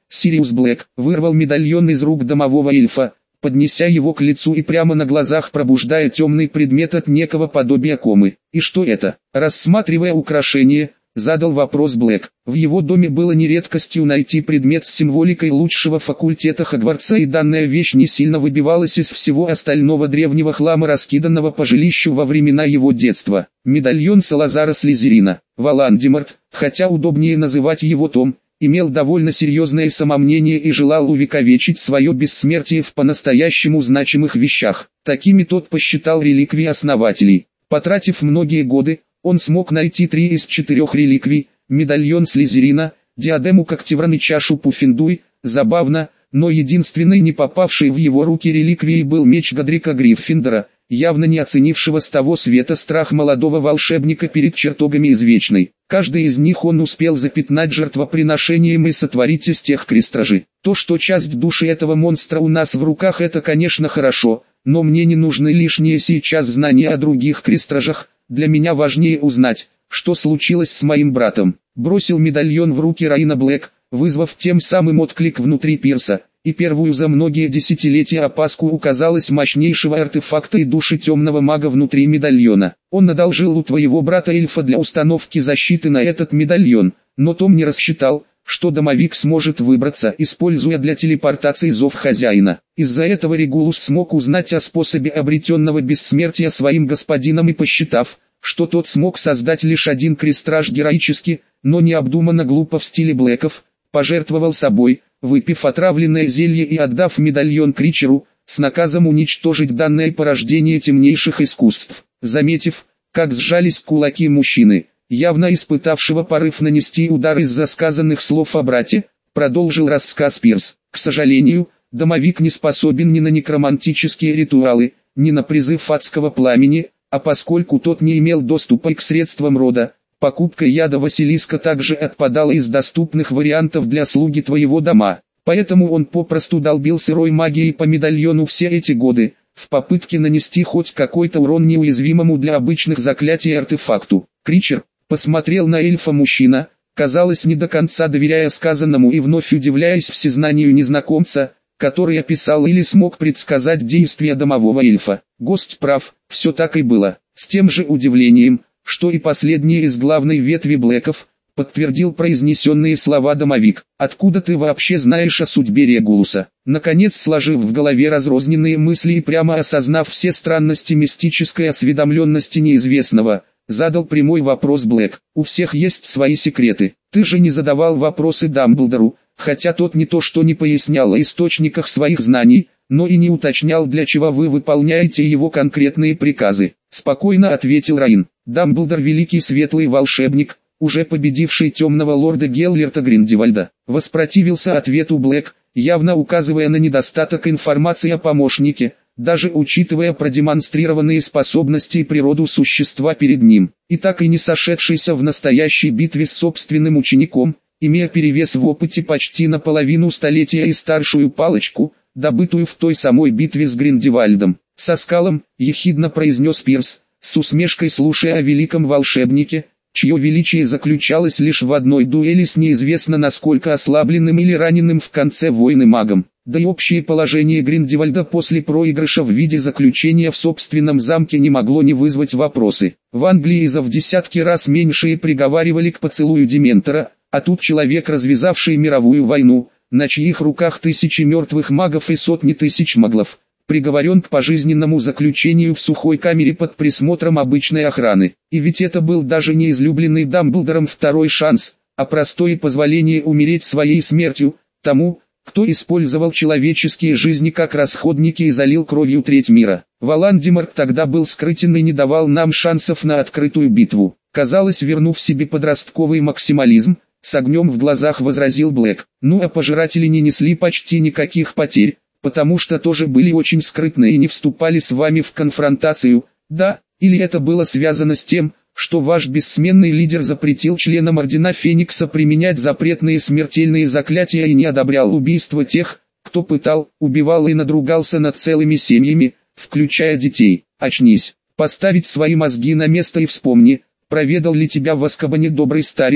Сириус Блэк вырвал медальон из рук домового эльфа, поднеся его к лицу и прямо на глазах пробуждая темный предмет от некого подобия комы. «И что это?» Рассматривая украшение, задал вопрос Блэк. В его доме было не редкостью найти предмет с символикой лучшего факультета Хогвартса, и данная вещь не сильно выбивалась из всего остального древнего хлама, раскиданного по жилищу во времена его детства. Медальон Салазара Слизерина. Волан-де-Морт, хотя удобнее называть его Том, имел довольно серьезное самомнение и желал увековечить свое бессмертие в по-настоящему значимых вещах. Такими тот посчитал реликвии основателей. Потратив многие годы, он смог найти три из четырех реликвий: медальон Слизерина, диадему Когтевран и чашу Пуффендуй. Забавно, но единственной не попавшей в его руки реликвией был меч Годрика Гриффиндора, явно не оценившего с того света страх молодого волшебника перед чертогами извечной. Каждый из них он успел запятнать жертвоприношением и сотворить из тех крестражи. То, что часть души этого монстра у нас в руках, это конечно хорошо, но мне не нужны лишние сейчас знания о других крестражах. Для меня важнее узнать, что случилось с моим братом. Бросил медальон в руки Райана Блэк, вызвав тем самым отклик внутри Пирса, и первую за многие десятилетия опаску у, казалось, мощнейшего артефакта и души темного мага внутри медальона. Он одолжил у твоего брата эльфа для установки защиты на этот медальон, но Том не рассчитал, что домовик сможет выбраться, используя для телепортации зов хозяина. Из-за этого Регулус смог узнать о способе обретенного бессмертия своим господином и, посчитав, что тот смог создать лишь один крестраж героически, но необдуманно глупо в стиле Блэков, пожертвовал собой, выпив отравленное зелье и отдав медальон Кричеру, с наказом уничтожить данное порождение темнейших искусств. Заметив, как сжались кулаки мужчины, явно испытавшего порыв нанести удар из-за сказанных слов о брате, продолжил рассказ Пирс. К сожалению, домовик не способен ни на некромантические ритуалы, ни на призыв адского пламени, а поскольку тот не имел доступа к средствам рода, покупка яда Василиска также отпадала из доступных вариантов для слуги твоего дома. Поэтому он попросту долбил сырой магией по медальону все эти годы, в попытке нанести хоть какой-то урон неуязвимому для обычных заклятий артефакту. Кричер посмотрел на эльфа мужчина, казалось, не до конца доверяя сказанному и вновь удивляясь всезнанию незнакомца, который описал или смог предсказать действия домового эльфа. Гость прав, все так и было. С тем же удивлением, что и последний из главной ветви Блэков, подтвердил произнесенные слова домовик. «Откуда ты вообще знаешь о судьбе Регулуса?» Наконец, сложив в голове разрозненные мысли и прямо осознав все странности мистической осведомленности неизвестного, задал прямой вопрос Блэк. «У всех есть свои секреты. Ты же не задавал вопросы Дамблдору, хотя тот не то что не пояснял о источниках своих знаний, но и не уточнял, для чего вы выполняете его конкретные приказы». Спокойно ответил Райан. «Дамблдор — великий светлый волшебник, уже победивший темного лорда Геллерта Гриндевальда». Воспротивился ответу Блэк, явно указывая на недостаток информации о помощнике, даже учитывая продемонстрированные способности и природу существа перед ним, и так и не сошедшийся в настоящей битве с собственным учеником, имея перевес в опыте почти наполовину столетия и старшую палочку, добытую в той самой битве с Гриндевальдом. «Со скалом», — ехидно произнес Пирс, с усмешкой слушая о великом волшебнике, чье величие заключалось лишь в одной дуэли с неизвестно насколько ослабленным или раненым в конце войны магом. Да и общее положение Гриндевальда после проигрыша в виде заключения в собственном замке не могло не вызвать вопросы. В Англии за в десятки раз меньшие приговаривали к поцелую Дементора, а тут человек, развязавший мировую войну, на чьих руках тысячи мертвых магов и сотни тысяч маглов, приговорен к пожизненному заключению в сухой камере под присмотром обычной охраны. И ведь это был даже не излюбленный Дамблдором второй шанс, а простое позволение умереть своей смертью, тому, кто использовал человеческие жизни как расходники и залил кровью треть мира. Волан-де-Морт тогда был скрытен и не давал нам шансов на открытую битву. Казалось, вернув себе подростковый максимализм, с огнем в глазах возразил Блэк. Ну а пожиратели не несли почти никаких потерь, потому что тоже были очень скрытны и не вступали с вами в конфронтацию, да, или это было связано с тем, что ваш бессменный лидер запретил членам Ордена Феникса применять запретные смертельные заклятия и не одобрял убийство тех, кто пытал, убивал и надругался над целыми семьями, включая детей. Очнись, поставить свои мозги на место и вспомни, проведал ли тебя в Азкабане добрый старец,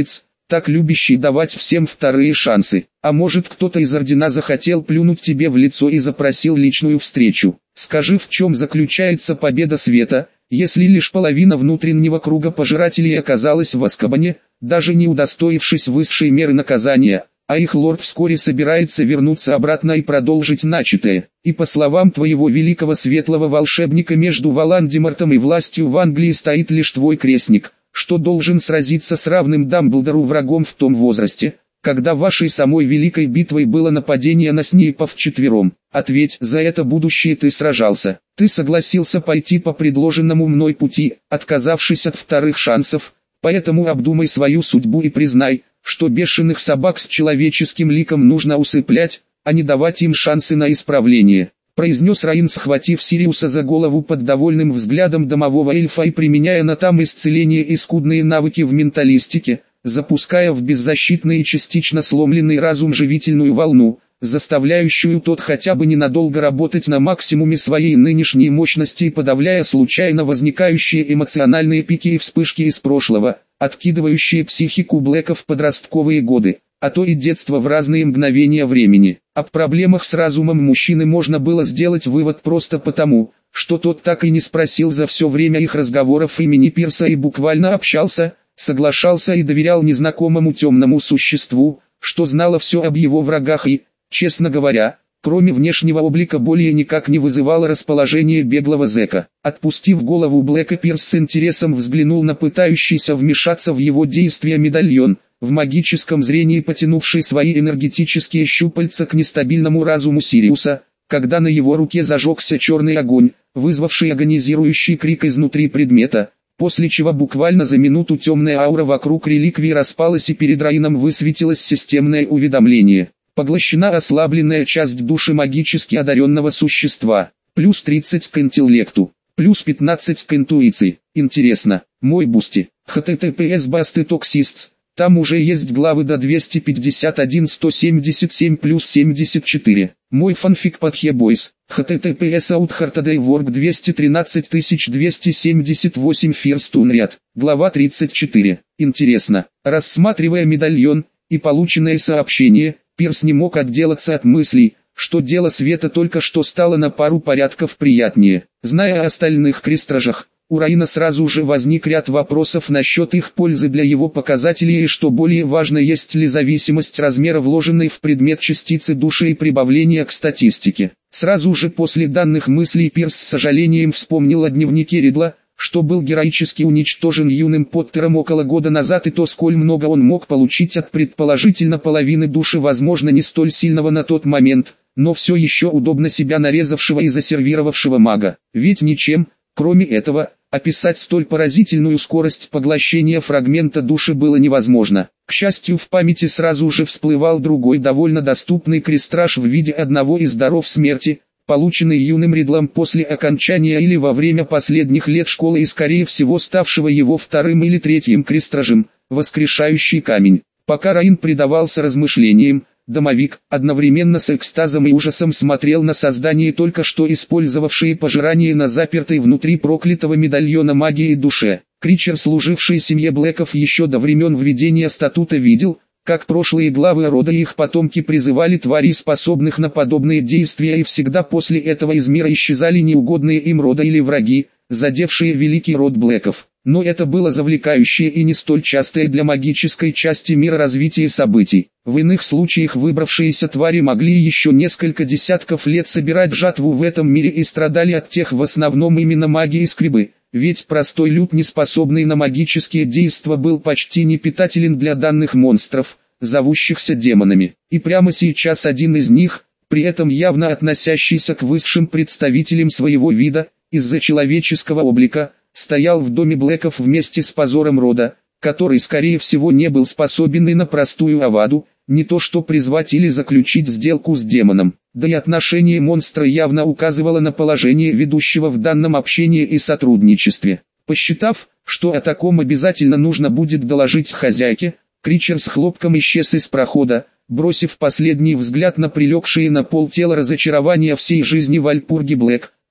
так любящий давать всем вторые шансы. А может, кто-то из Ордена захотел плюнуть тебе в лицо и запросил личную встречу. Скажи, в чем заключается победа света, если лишь половина внутреннего круга пожирателей оказалась в Азкабане, даже не удостоившись высшей меры наказания, а их лорд вскоре собирается вернуться обратно и продолжить начатое. И по словам твоего великого светлого волшебника, между Волан-де-Мортом и властью в Англии стоит лишь твой крестник, что должен сразиться с равным Дамблдору врагом в том возрасте, когда вашей самой великой битвой было нападение на Снейпа вчетвером. Ответь, за это будущее ты сражался. Ты согласился пойти по предложенному мной пути, отказавшись от вторых шансов, поэтому обдумай свою судьбу и признай, что бешеных собак с человеческим ликом нужно усыплять, а не давать им шансы на исправление. Произнес Раин, схватив Сириуса за голову под довольным взглядом домового эльфа и применяя на там исцеление и скудные навыки в менталистике, запуская в беззащитный и частично сломленный разум живительную волну, заставляющую тот хотя бы ненадолго работать на максимуме своей нынешней мощности и подавляя случайно возникающие эмоциональные пики и вспышки из прошлого, откидывающие психику Блэка в подростковые годы, а то и детство в разные мгновения времени. Об проблемах с разумом мужчины можно было сделать вывод просто потому, что тот так и не спросил за все время их разговоров имени Пирса и буквально общался, соглашался и доверял незнакомому темному существу, что знало все об его врагах и, честно говоря, кроме внешнего облика более никак не вызывало расположение беглого зэка. Отпустив голову Блэка, Пирс с интересом взглянул на пытающийся вмешаться в его действия медальон, в магическом зрении потянувший свои энергетические щупальца к нестабильному разуму Сириуса, когда на его руке зажегся черный огонь, вызвавший агонизирующий крик изнутри предмета, после чего буквально за минуту темная аура вокруг реликвии распалась и перед Раином высветилось системное уведомление. Поглощена ослабленная часть души магически одаренного существа, плюс тридцать к интеллекту, плюс пятнадцать к интуиции. Интересно, мой бусти, эйч ти ти пи эс басты токсист, там уже есть главы до двести пятьдесят один сто семьдесят семь плюс семьдесят четыре. Мой фанфик под Хебойс, эйч ти ти пи эс Outhheartedaywork двести тринадцать тысяч двести семьдесят восемь First Unread, глава тридцать четыре. Интересно, рассматривая медальон и полученное сообщение, Пирс не мог отделаться от мыслей, что дело света только что стало на пару порядков приятнее. Зная о остальных крестражах, у Раина сразу же возник ряд вопросов насчет их пользы для его показателей и, что более важно, есть ли зависимость размера вложенной в предмет частицы души и прибавления к статистике. Сразу же после данных мыслей Пирс с сожалением вспомнил о дневнике Ридла, что был героически уничтожен юным Поттером около года назад, и то, сколь много он мог получить от предположительно половины души, возможно не столь сильного на тот момент, но все еще удобно себя нарезавшего и засервировавшего мага. Ведь ничем, кроме этого, описать столь поразительную скорость поглощения фрагмента души было невозможно. К счастью, в памяти сразу же всплывал другой довольно доступный крестраж в виде одного из даров смерти, полученный юным Ридлом после окончания или во время последних лет школы и скорее всего ставшего его вторым или третьим крестражем, воскрешающий камень. Пока Раин предавался размышлениям, домовик, одновременно с экстазом и ужасом смотрел на создание, только что использовавшие пожирание на запертой внутри проклятого медальона магии душе. Кричер, служивший семье Блэков еще до времен введения статута, видел, как прошлые главы рода и их потомки призывали тварей, способных на подобные действия, и всегда после этого из мира исчезали неугодные им рода или враги, задевшие великий род Блэков. Но это было завлекающее и не столь частое для магической части мира развитие событий. В иных случаях выбравшиеся твари могли еще несколько десятков лет собирать жатву в этом мире и страдали от тех в основном именно магии скребы. Ведь простой люд, не способный на магические действия, был почти не питателен для данных монстров, зовущихся демонами. И прямо сейчас один из них, при этом явно относящийся к высшим представителям своего вида, из-за человеческого облика, стоял в доме Блэков вместе с позором рода, который скорее всего не был способен и на простую аваду, не то что призвать или заключить сделку с демоном. Да и отношение монстра явно указывало на положение ведущего в данном общении и сотрудничестве. Посчитав, что о таком обязательно нужно будет доложить хозяйке, Кричер с хлопком исчез из прохода, бросив последний взгляд на прилегшие на пол тело разочарования всей жизни Вальпурги Блэк,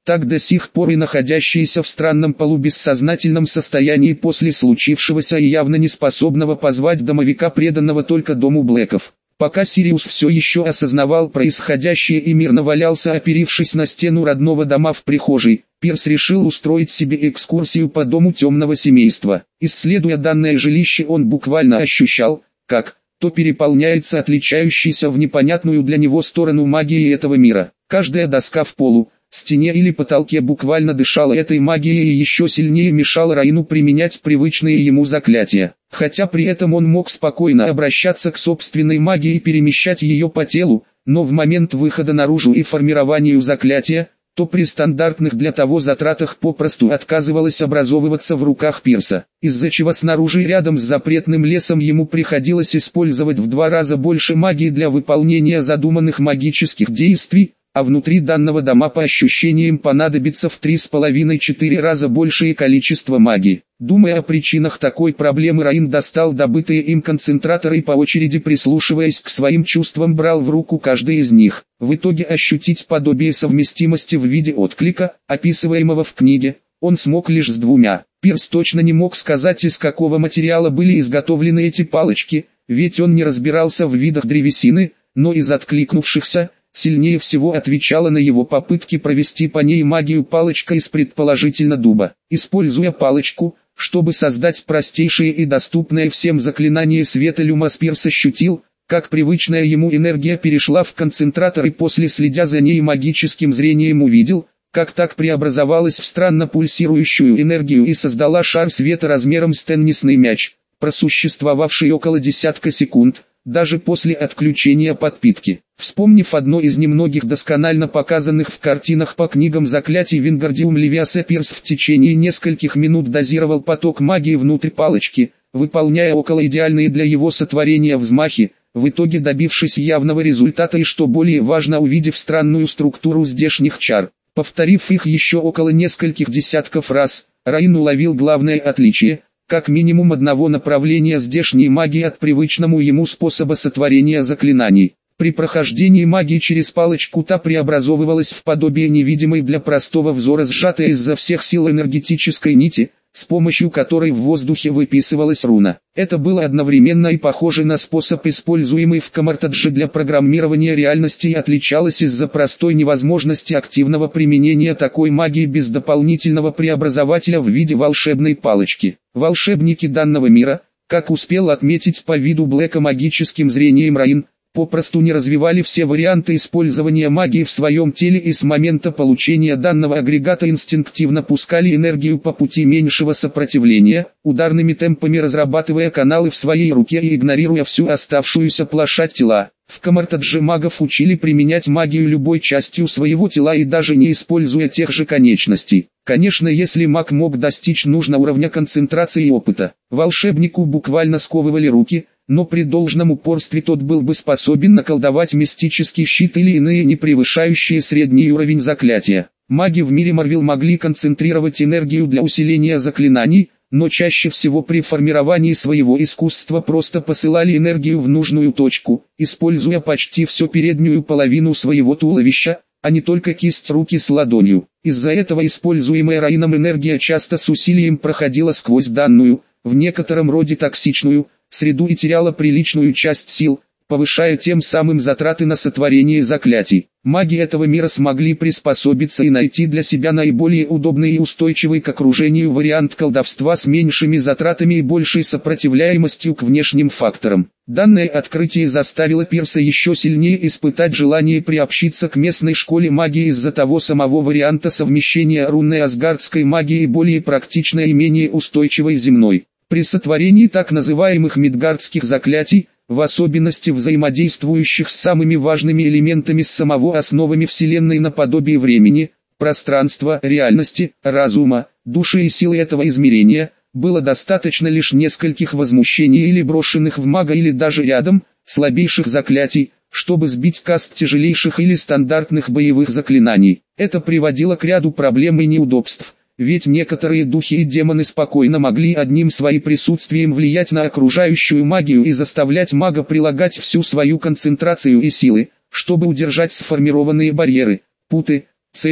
так до сих пор и находящийся в странном полубессознательном состоянии после случившегося и явно не способного позвать домовика, преданного только дому Блэков. Пока Сириус все еще осознавал происходящее и мирно валялся, оперившись на стену родного дома в прихожей, Пирс решил устроить себе экскурсию по дому темного семейства. Исследуя данное жилище, он буквально ощущал, как то переполняется отличающейся в непонятную для него сторону магией этого мира. Каждая доска в полу, стене или потолке буквально дышала этой магией и еще сильнее мешала Раину применять привычные ему заклятия. Хотя при этом он мог спокойно обращаться к собственной магии и перемещать ее по телу, но в момент выхода наружу и формированию заклятия, то при стандартных для того затратах попросту отказывалось образовываться в руках Пирса, из-за чего снаружи рядом с запретным лесом ему приходилось использовать в два раза больше магии для выполнения задуманных магических действий, а внутри данного дома по ощущениям понадобится в три с половиной-четыре раза большее количество магии. Думая о причинах такой проблемы, Раин достал добытые им концентраторы и по очереди, прислушиваясь к своим чувствам, брал в руку каждый из них. В итоге ощутить подобие совместимости в виде отклика, описываемого в книге, он смог лишь с двумя. Пирс точно не мог сказать, из какого материала были изготовлены эти палочки, ведь он не разбирался в видах древесины, но из откликнувшихся сильнее всего отвечала на его попытки провести по ней магию палочка из предположительно дуба. Используя палочку, чтобы создать простейшее и доступное всем заклинание света, Люмос Пирс ощутил, как привычная ему энергия перешла в концентратор, и после, следя за ней магическим зрением, увидел, как так преобразовалась в странно пульсирующую энергию и создала шар света размером с теннисный мяч, просуществовавший около десятка секунд, даже после отключения подпитки. Вспомнив одно из немногих досконально показанных в картинах по книгам заклятий Вингардиум Левиаса, Пирс в течение нескольких минут дозировал поток магии внутрь палочки, выполняя около идеальные для его сотворения взмахи, в итоге добившись явного результата и, что более важно, увидев странную структуру здешних чар. Повторив их еще около нескольких десятков раз, Раин уловил главное отличие – как минимум одного направления здешней магии от привычному ему способа сотворения заклинаний. При прохождении магии через палочку та преобразовывалась в подобие невидимой для простого взора сжатой изо всех сил энергетической нити, с помощью которой в воздухе выписывалась руна. Это было одновременно и похоже на способ, используемый в Камартадже для программирования реальности, и отличалось из-за простой невозможности активного применения такой магии без дополнительного преобразователя в виде волшебной палочки. Волшебники данного мира, как успел отметить по виду Блэка магическим зрением Раин, попросту не развивали все варианты использования магии в своем теле и с момента получения данного агрегата инстинктивно пускали энергию по пути меньшего сопротивления, ударными темпами разрабатывая каналы в своей руке и игнорируя всю оставшуюся площадь тела. В Камартадже магов учили применять магию любой частью своего тела и даже не используя тех же конечностей. Конечно, если маг мог достичь нужного уровня концентрации и опыта, волшебнику буквально сковывали руки, но при должном упорстве тот был бы способен наколдовать мистический щит или иные не превышающие средний уровень заклятия. Маги в мире Марвел могли концентрировать энергию для усиления заклинаний, но чаще всего при формировании своего искусства просто посылали энергию в нужную точку, используя почти всю переднюю половину своего туловища, а не только кисть руки с ладонью. Из-за этого используемая Раином энергия часто с усилием проходила сквозь данную, в некотором роде токсичную, среду и теряла приличную часть сил, повышая тем самым затраты на сотворение заклятий. Маги этого мира смогли приспособиться и найти для себя наиболее удобный и устойчивый к окружению вариант колдовства с меньшими затратами и большей сопротивляемостью к внешним факторам. Данное открытие заставило Пирса еще сильнее испытать желание приобщиться к местной школе магии из-за того самого варианта совмещения рунной асгардской магии и более практичной и менее устойчивой земной. При сотворении так называемых мидгардских заклятий, в особенности взаимодействующих с самыми важными элементами с самого основами Вселенной наподобие времени, пространства, реальности, разума, души и силы этого измерения, было достаточно лишь нескольких возмущений или брошенных в мага или даже рядом, слабейших заклятий, чтобы сбить каст тяжелейших или стандартных боевых заклинаний. Это приводило к ряду проблем и неудобств. Ведь некоторые духи и демоны спокойно могли одним своим присутствием влиять на окружающую магию и заставлять мага прилагать всю свою концентрацию и силы, чтобы удержать сформированные барьеры, путы, цепи,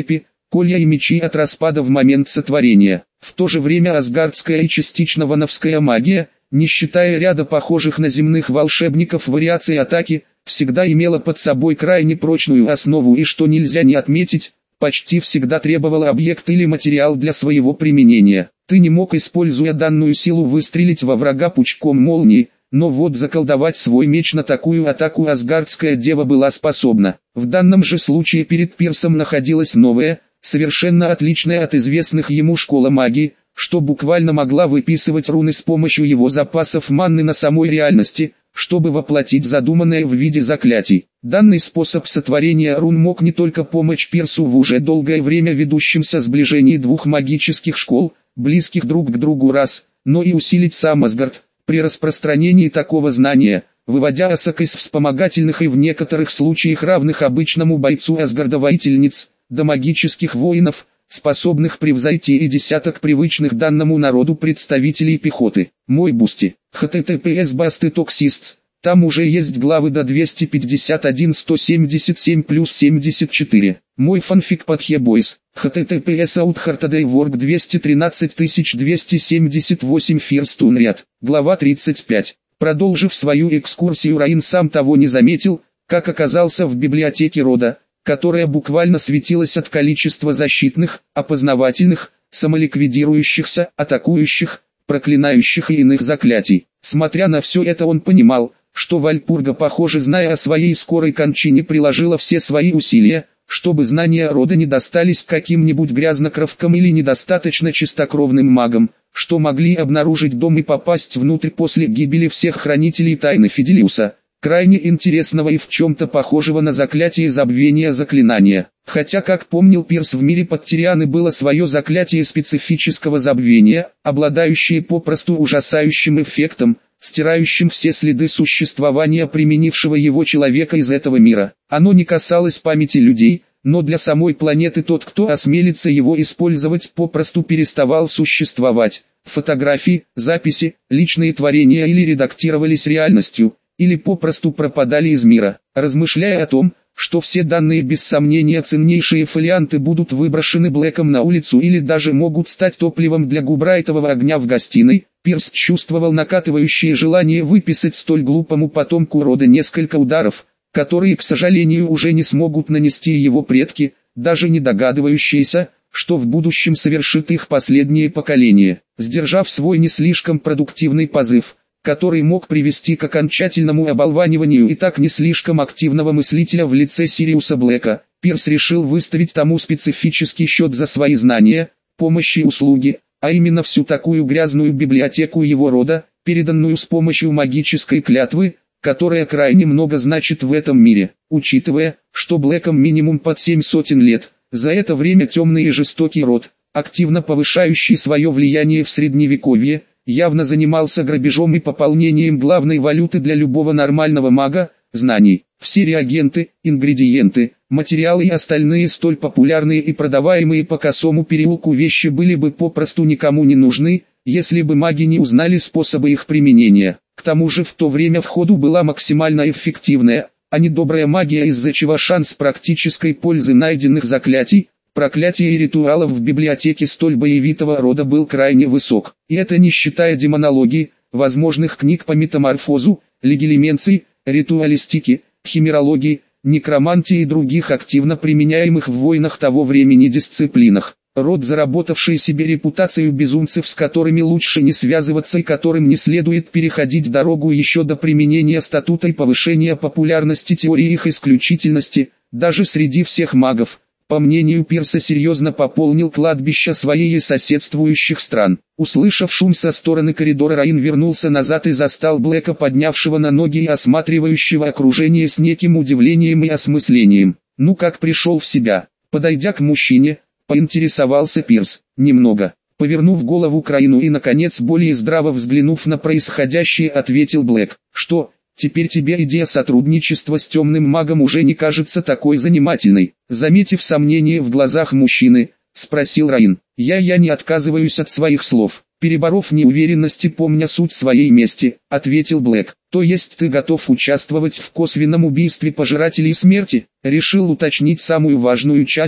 колья и мечи от распада в момент сотворения. В то же время асгардская и частично вановская магия, не считая ряда похожих на земных волшебников вариаций атаки, всегда имела под собой крайне прочную основу и, что нельзя не отметить, почти всегда требовала объект или материал для своего применения. Ты не мог, используя данную силу, выстрелить во врага пучком молнии, но вот заколдовать свой меч на такую атаку асгардская дева была способна. В данном же случае перед Пирсом находилась новая, совершенно отличная от известных ему школа магии, что буквально могла выписывать руны с помощью его запасов манны на самой реальности, чтобы воплотить задуманное в виде заклятий. Данный способ сотворения рун мог не только помочь Пирсу в уже долгое время ведущемся сближении двух магических школ, близких друг к другу рас, но и усилить сам Асгард при распространении такого знания, выводя осок из вспомогательных и в некоторых случаях равных обычному бойцу Асгарда воительниц, до магических воинов, способных превзойти и десяток привычных данному народу представителей пехоты. Мой бусти. эйч ти ти пи эс басты токсистс. Там уже есть главы до двести пятьдесят один сто семьдесят семь плюс семьдесят четыре. Мой фанфик под Хебойс. эйч ти ти пи эс Outhart двести тринадцать тысяч двести семьдесят восемь First Unread. Глава тридцать пять. Продолжив свою экскурсию, Раин сам того не заметил, как оказался в библиотеке рода, которая буквально светилась от количества защитных, опознавательных, самоликвидирующихся, атакующих, проклинающих и иных заклятий. Смотря на все это, он понимал, что Вальпурга, похоже, зная о своей скорой кончине, приложила все свои усилия, чтобы знания рода не достались каким-нибудь грязнокровкам или недостаточно чистокровным магам, что могли обнаружить дом и попасть внутрь после гибели всех хранителей тайны Фиделиуса, крайне интересного и в чем-то похожего на заклятие забвения заклинания. Хотя, как помнил Пирс, в мире Подтирианы было свое заклятие специфического забвения, обладающее попросту ужасающим эффектом, стирающим все следы существования применившего его человека из этого мира. Оно не касалось памяти людей, но для самой планеты тот, кто осмелится его использовать, попросту переставал существовать. Фотографии, записи, личные творения или редактировались реальностью, или попросту пропадали из мира. Размышляя о том, что все данные без сомнения ценнейшие фолианты будут выброшены Блэком на улицу или даже могут стать топливом для губрайтового огня в гостиной, Пирс чувствовал накатывающее желание выписать столь глупому потомку рода несколько ударов, которые, к сожалению, уже не смогут нанести его предки, даже не догадывающиеся, что в будущем совершит их последнее поколение. Сдержав свой не слишком продуктивный позыв, который мог привести к окончательному оболваниванию и так не слишком активного мыслителя в лице Сириуса Блэка, Пирс решил выставить тому специфический счет за свои знания, помощь и услуги, а именно всю такую грязную библиотеку его рода, переданную с помощью магической клятвы, которая крайне много значит в этом мире. Учитывая, что Блэкам минимум под семь сотен лет, за это время темный и жестокий род, активно повышающий свое влияние в средневековье, явно занимался грабежом и пополнением главной валюты для любого нормального мага – знаний. Все реагенты, ингредиенты, материалы и остальные столь популярные и продаваемые по косому переулку вещи были бы попросту никому не нужны, если бы маги не узнали способы их применения. К тому же в то время в ходу была максимально эффективная, а не добрая магия, из-за чего шанс практической пользы найденных заклятий, проклятий и ритуалов в библиотеке столь боевитого рода был крайне высок. И это не считая демонологии, возможных книг по метаморфозу, легилименции, ритуалистике, химерологии, некромантии и других активно применяемых в войнах того времени дисциплинах. Род, заработавший себе репутацию безумцев, с которыми лучше не связываться и которым не следует переходить дорогу еще до применения статута и повышения популярности теории их исключительности, даже среди всех магов, по мнению Пирса, серьезно пополнил кладбище своей и соседствующих стран. Услышав шум со стороны коридора, Раин вернулся назад и застал Блэка, поднявшего на ноги и осматривающего окружение с неким удивлением и осмыслением. «Ну как пришел в себя?» Подойдя к мужчине, поинтересовался Пирс. «Немного». Повернув голову к Раину и, наконец, более здраво взглянув на происходящее, ответил Блэк. «Что? Теперь тебе идея сотрудничества с темным магом уже не кажется такой занимательной?» Заметив сомнение в глазах мужчины, спросил Раин. «Я я не отказываюсь от своих слов». Переборов неуверенность и помня суть своей мести, ответил Блэк. «То есть ты готов участвовать в косвенном убийстве пожирателей смерти?» Решил уточнить самую важную часть,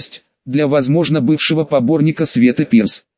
для, возможно, бывшего поборника Светы Пирс.